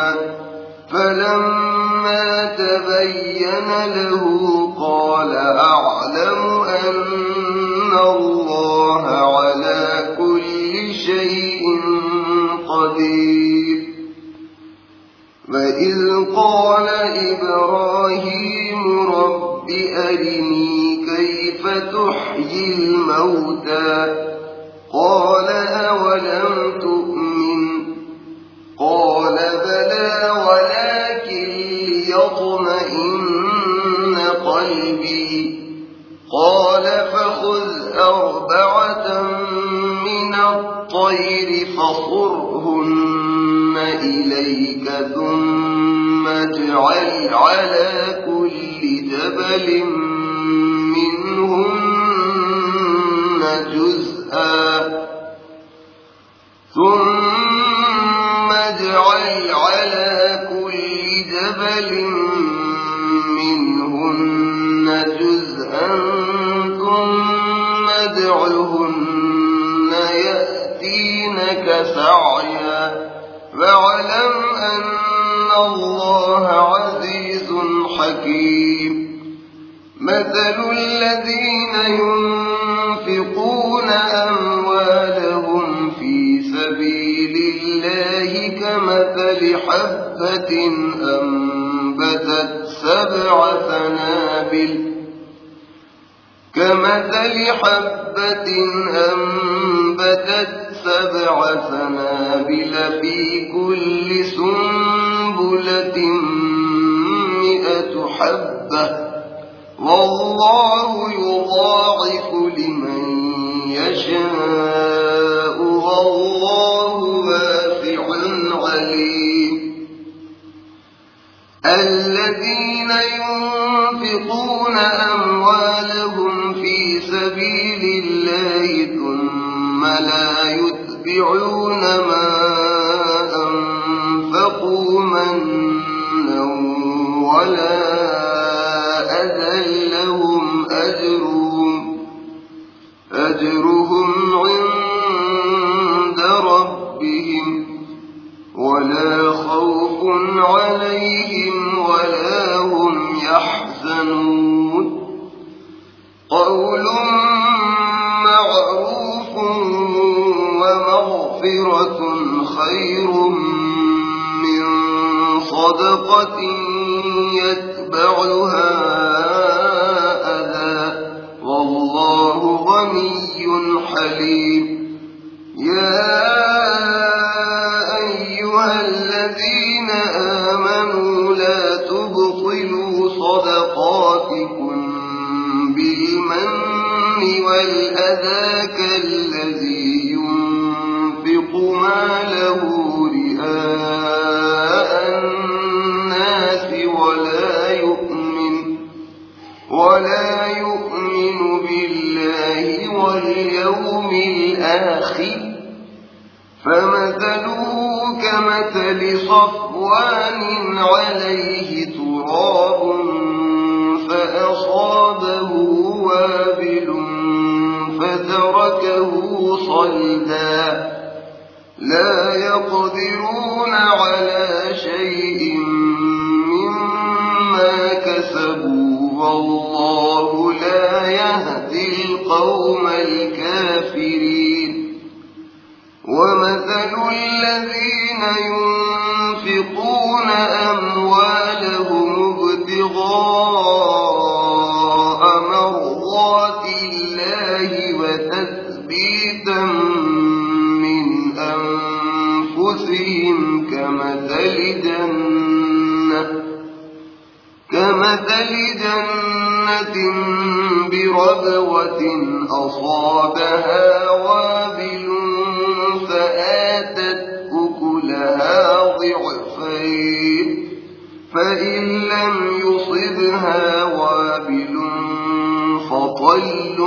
فلما تبين له قال أعلم أن الله على كل شيء قدير. وإذ قال إبراهيم رب أرني كيف تحيي الموتى قال أولم تؤمن قال بلى ولكن ليطمئن قلبي قال فخذ 4 من الطير فصرهن إليك ثم اجعل على كل جبل منهن جزءا ثم اجعل على كل جبل منهن جزءا ثم ادعهن يأتينك سعيا واعلم أن الله عزيز حكيم. مثل الذين ينفقون أموالهم في سبيل الله كمثل حبة أنبتت 7 سنابل في كل سنبلة 100 حبة والله يضاعف لمن يشاء والله واسع عليم. الذين ينفقون أموالهم في سبيل الله ثم لا يتبعون ما أنفقوا منا ولا أذى لهم أجرهم عند ربهم ولا خوف عليهم ولا هم يحزنون. قول معروف ومغفرة خير من صدقة يتبعها أذى والله غني حليم. يا أيها الذين آمنوا لا تبطلوا صدقاتكم بالمن والأذى كالذي ينفق ماله رئاء الناس ولا يؤمن بالله واليوم الآخر فمثله كمثل صفوان عليه تراب فأصابه وابل فتركه صلدا لا يقدرون على شيء مما كسبوا والله لا يهدي القوم الكافرين. ومثل الذين ينفقون أموالهم ابتغاء مرضات الله وتثبيتا من أنفسهم كمثل جنة بربوة أصابها وابل فآتت أكلها ضعفين فإن لم يصبها وابل فطل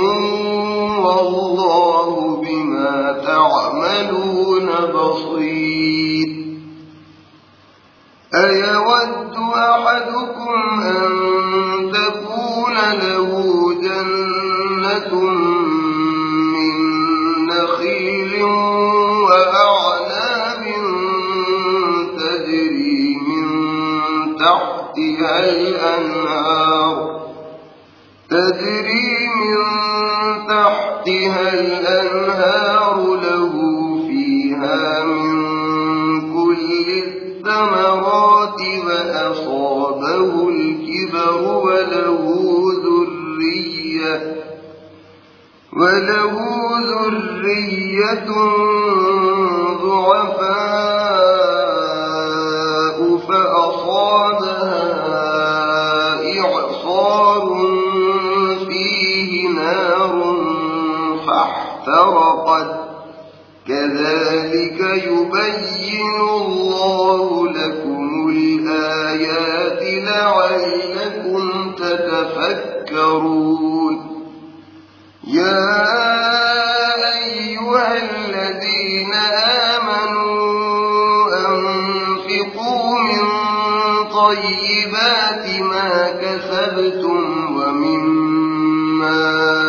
والله بما تعملون بصير. أيود أحدكم أن جنات من نخيل وأعناب تجري من تحتها الأنهار له فيها من كل الثمرات فأصابه الكبر وله ذرية ضعفاء فأصابها إعصار فيه نار فاحترقت كذلك يبين الله لكم الآيات لعلكم تتفكرون يا أيها الذين آمنوا أنفقوا من طيبات ما كسبتم ومما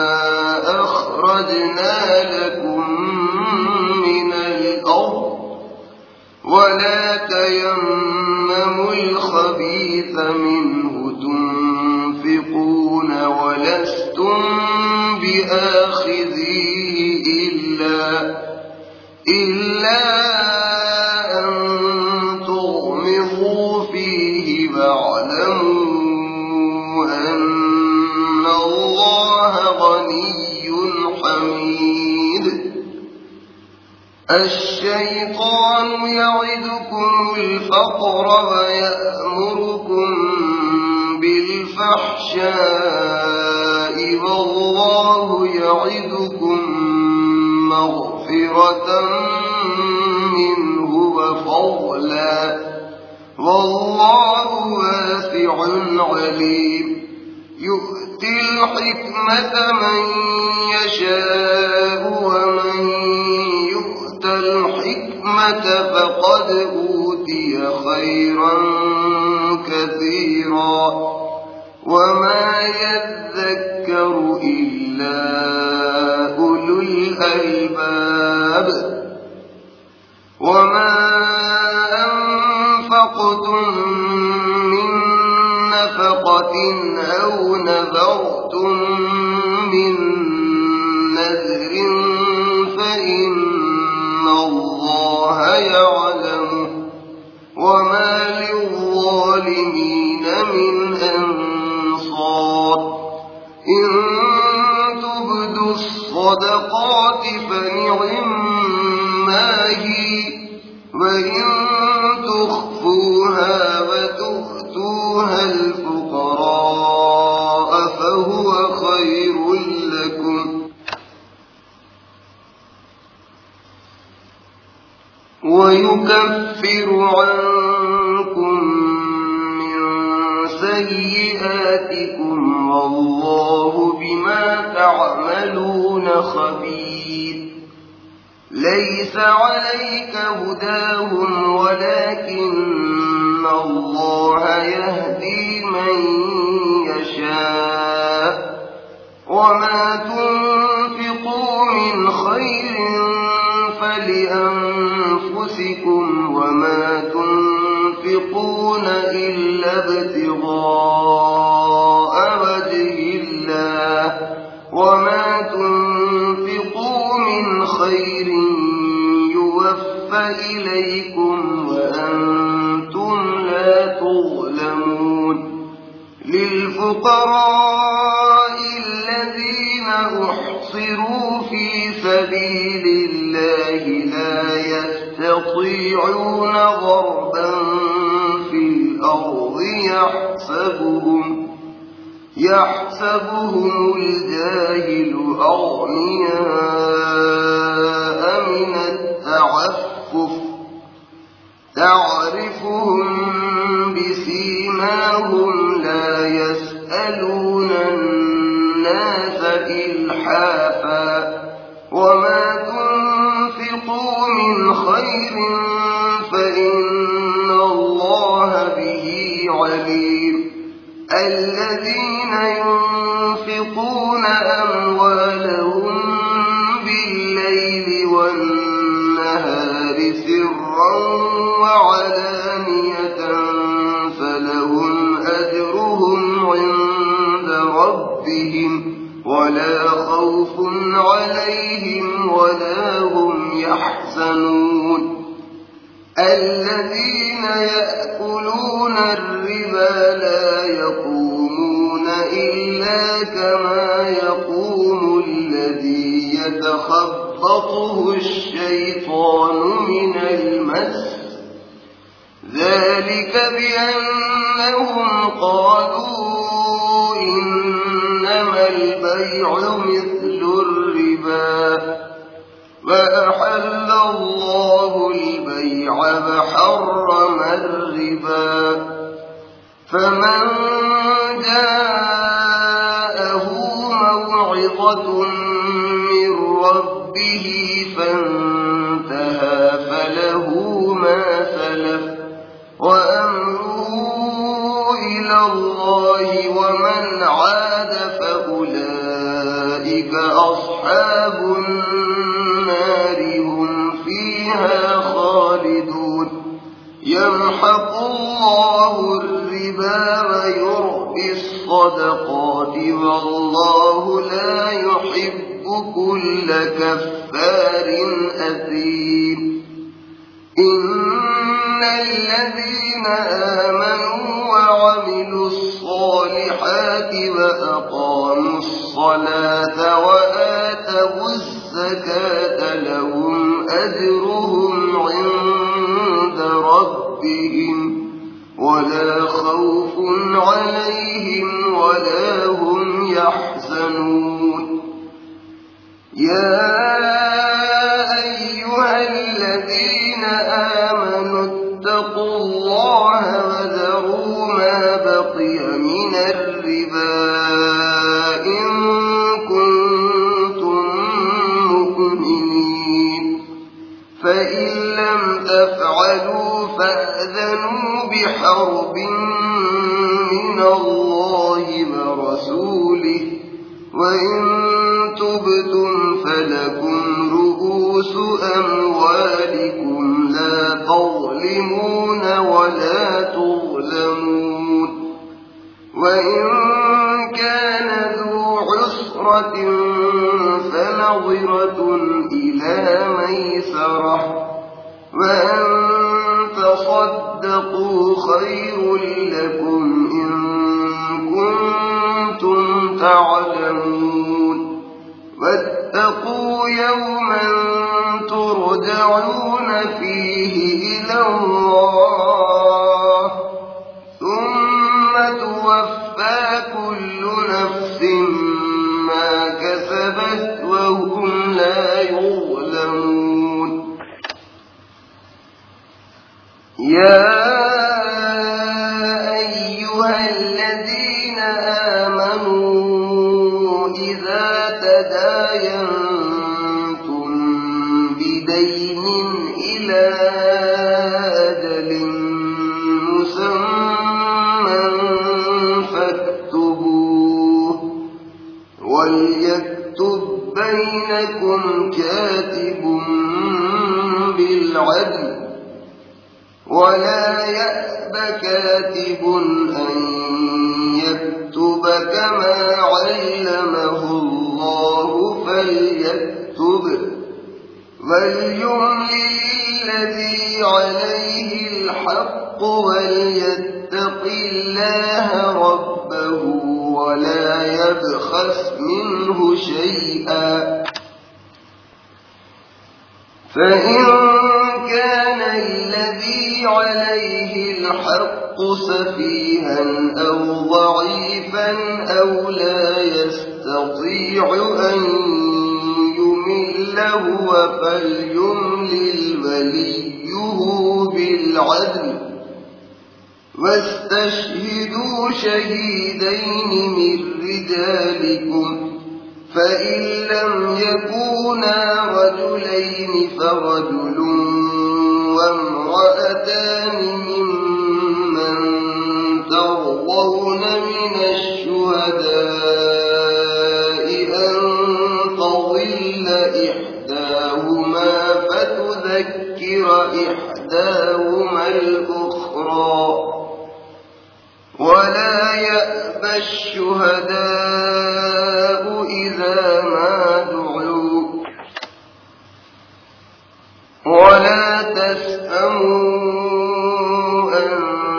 أخرجنا لكم من الأرض ولا تيمموا الخبيث منه تنفقون ولستم بآخذيه إلا أن تغمضوا فيه واعلموا أن الله غني حميد الشيطان يعدكم الفقر ويأمركم بالفحشاء والله يعدكم مغفرة منه وفضلا والله واسع عليم يؤتي الحكمة من يشاء ومن يؤت الحكمة فقد أوتي خيرا كثيرا وما يذكر إلا أولو الألباب وما أنفقتم من نفقة أو نذرتم من نذر فإن الله يعلمه وما للظالمين من أنصار إن تبدوا الصدقات فنعما هي وإن تخفوها وتؤتوها الفقراء فهو خير لكم ويكفر عنكم من سيئاتكم والله بما تعملون خبير ليس عليك هداهم ولكن الله يهدي من يشاء وما تنفقوا من خير فلأنفسكم وما تنفقون إلا ابتغاء وجه الله وما تنفقوا من خير يوفى إليكم وأنتم لا تظلمون للفقراء الذين أحصروا في سبيل الله لا يستطيعون ضربا في الأرض يحسبهم الجاهل أغنياء من التعفف تعرفهم بسيماهم لا يسألون الناس إلحافا وما تنفقوا من خير فإن الله به عليم الذين ينفقون ينفقون أموالهم بالليل والنهار سرا وعلانية فلهم أجرهم عند ربهم ولا خوف عليهم ولا هم يحزنون الذين يأكلون الربا لا يقومون إلا كما يقوم الذي يتخبطه الشيطان من المس ذلك بأنهم قالوا إنما البيع مثل الربا وأحل الله البيع وحرم الربا فمن جاءه موعظة من ربه فانتهى فله ما سلف وأمره إلى الله ومن عاد فأولئك أصحاب النار هم فيها خالدون يمحق الله الربا ويربي الصدقات والله لا يحب كل كفار أثيم إن الذين آمنوا وعملوا الصالحات وأقاموا الصلاة وآتوا الزكاة لهم أجرهم عند ربهم ولا خوف عليهم ولا هم يحزنون يا أيها الذين آمنوا اتقوا الله وذروا ما بقي من الربا إن كنتم مؤمنين فإن لم تفعلوا فأذنوا بحرب من الله ورسوله وإن تبتم فلكم رؤوس أموالكم لا تظلمون ولا تظلمون وإن كان ذو عسرة فنظرة إلى ميسرة وأن تصدقوا خير لكم إن كنتم تعلمون واتقوا يوما ترجعون فيه إلى الله ثم توفى كل نفس ما كسبت وهم لا يظلمون يا أيها الذين آمنوا إذا تداينتم بدين إلى أجل مسمى فاكتبوه وليكتب بينكم كاتب بالعدل ولا يأب كاتب أن يكتب كما علمه الله فليكتب وليملل الذي عليه الحق وليتق الله ربه ولا يبخس منه شيئا فإن كان الذي عليه الحق سفيها أو ضعيفا أو لا يستطيع أن يمل هو فليملل وليه بالعدل واستشهدوا شهيدين من رجالكم فإن لم يكونا رجلين فرجل وامرأتان ممن ترضون من الشهداء إحداهما فتذكر إحداهما الأخرى ولا يأبى الشهداء إذا ما دعوا ولا تسأموا أن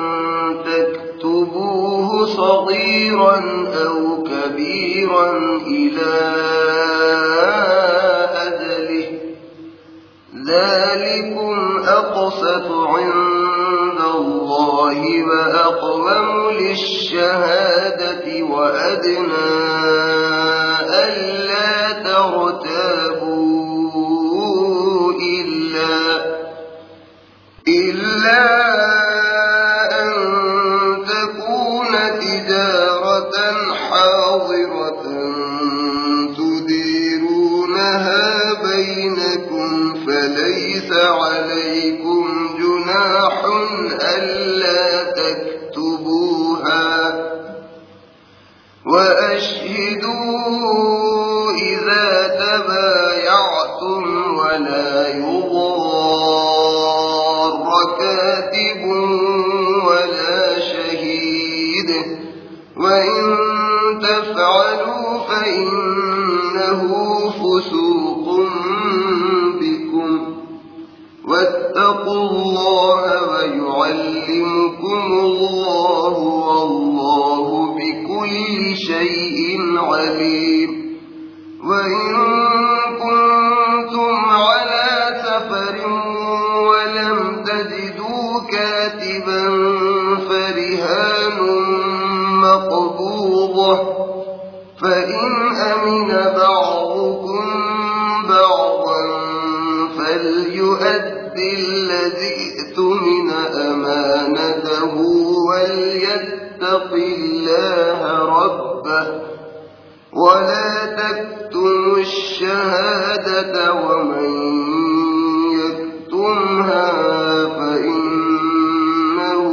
تكتبوه صغيرا أو كبيرا إلى أجله ذلكم أقسط عند الله وأقوم للشهادة وأدنى ألا ترتابوا إلا أن تكون تجارة حاضرة تديرونها بينكم فليس عليكم جناح ألا تكتبوها وأشهدوا إذا تبايعتم ولا يضار كاتب ولا شهيد وإن تفعلوا فإنه فسوق بكم واتقوا الله ويعلمكم الله والله بكل شيء عليم وإن كنتم على سفر ولم تجدوا كاتبا فرهان مقبوضة فإن أمن بعضكم بعضا فليؤد الذي اؤتمن أمانته وليتق الله ربه ولا تكتموا الشهادة ومن يكتمها فإنه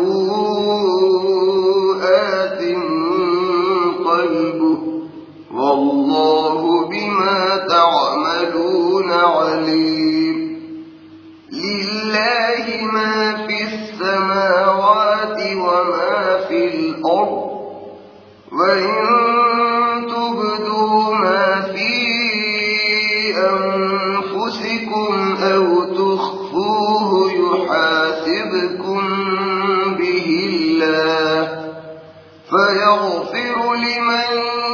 آثم قلبه والله بما تعملون عليم لله ما في السماوات وما في الأرض وإن تبدوا ما في أنفسكم أو تخفوه يحاسبكم به الله فيغفر لمن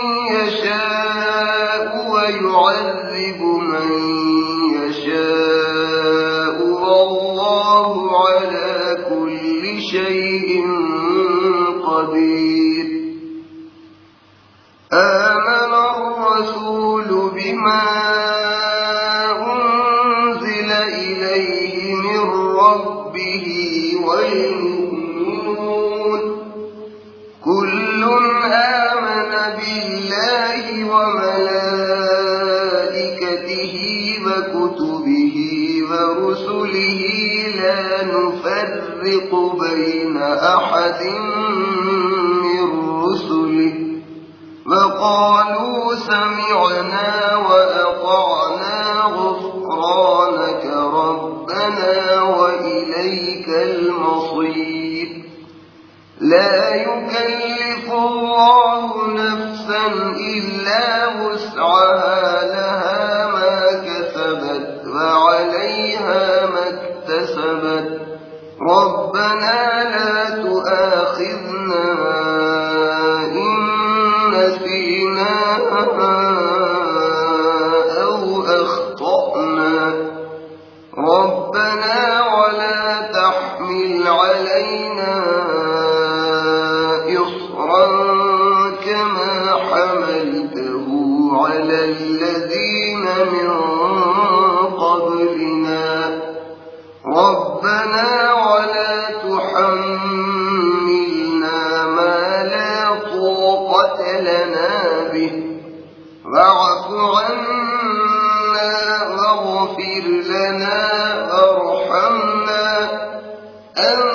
يشاء ويعذب من يشاء والله على كل شيء قدير آمن الرسول بما أنزل إليه من ربه والمؤمنون كل آمن بالله وملائكته وكتبه ورسله لا نفرق بين أحد من رسله وقالوا سمعنا وأطعنا غفرانك ربنا وإليك المصير لا يكلف الله نفسا إلا وسعها لها ما كسبت وعليها ما اكتسبت ربنا لا تؤاخذنا إن نسينا أو أخطأنا ربنا ولا تحمل علينا إصرا كما حملته على الذين من قبلنا ربنا ولا تحملنا ما لا طاقة لنا به واعف عنا واغفر لنا وارحمنا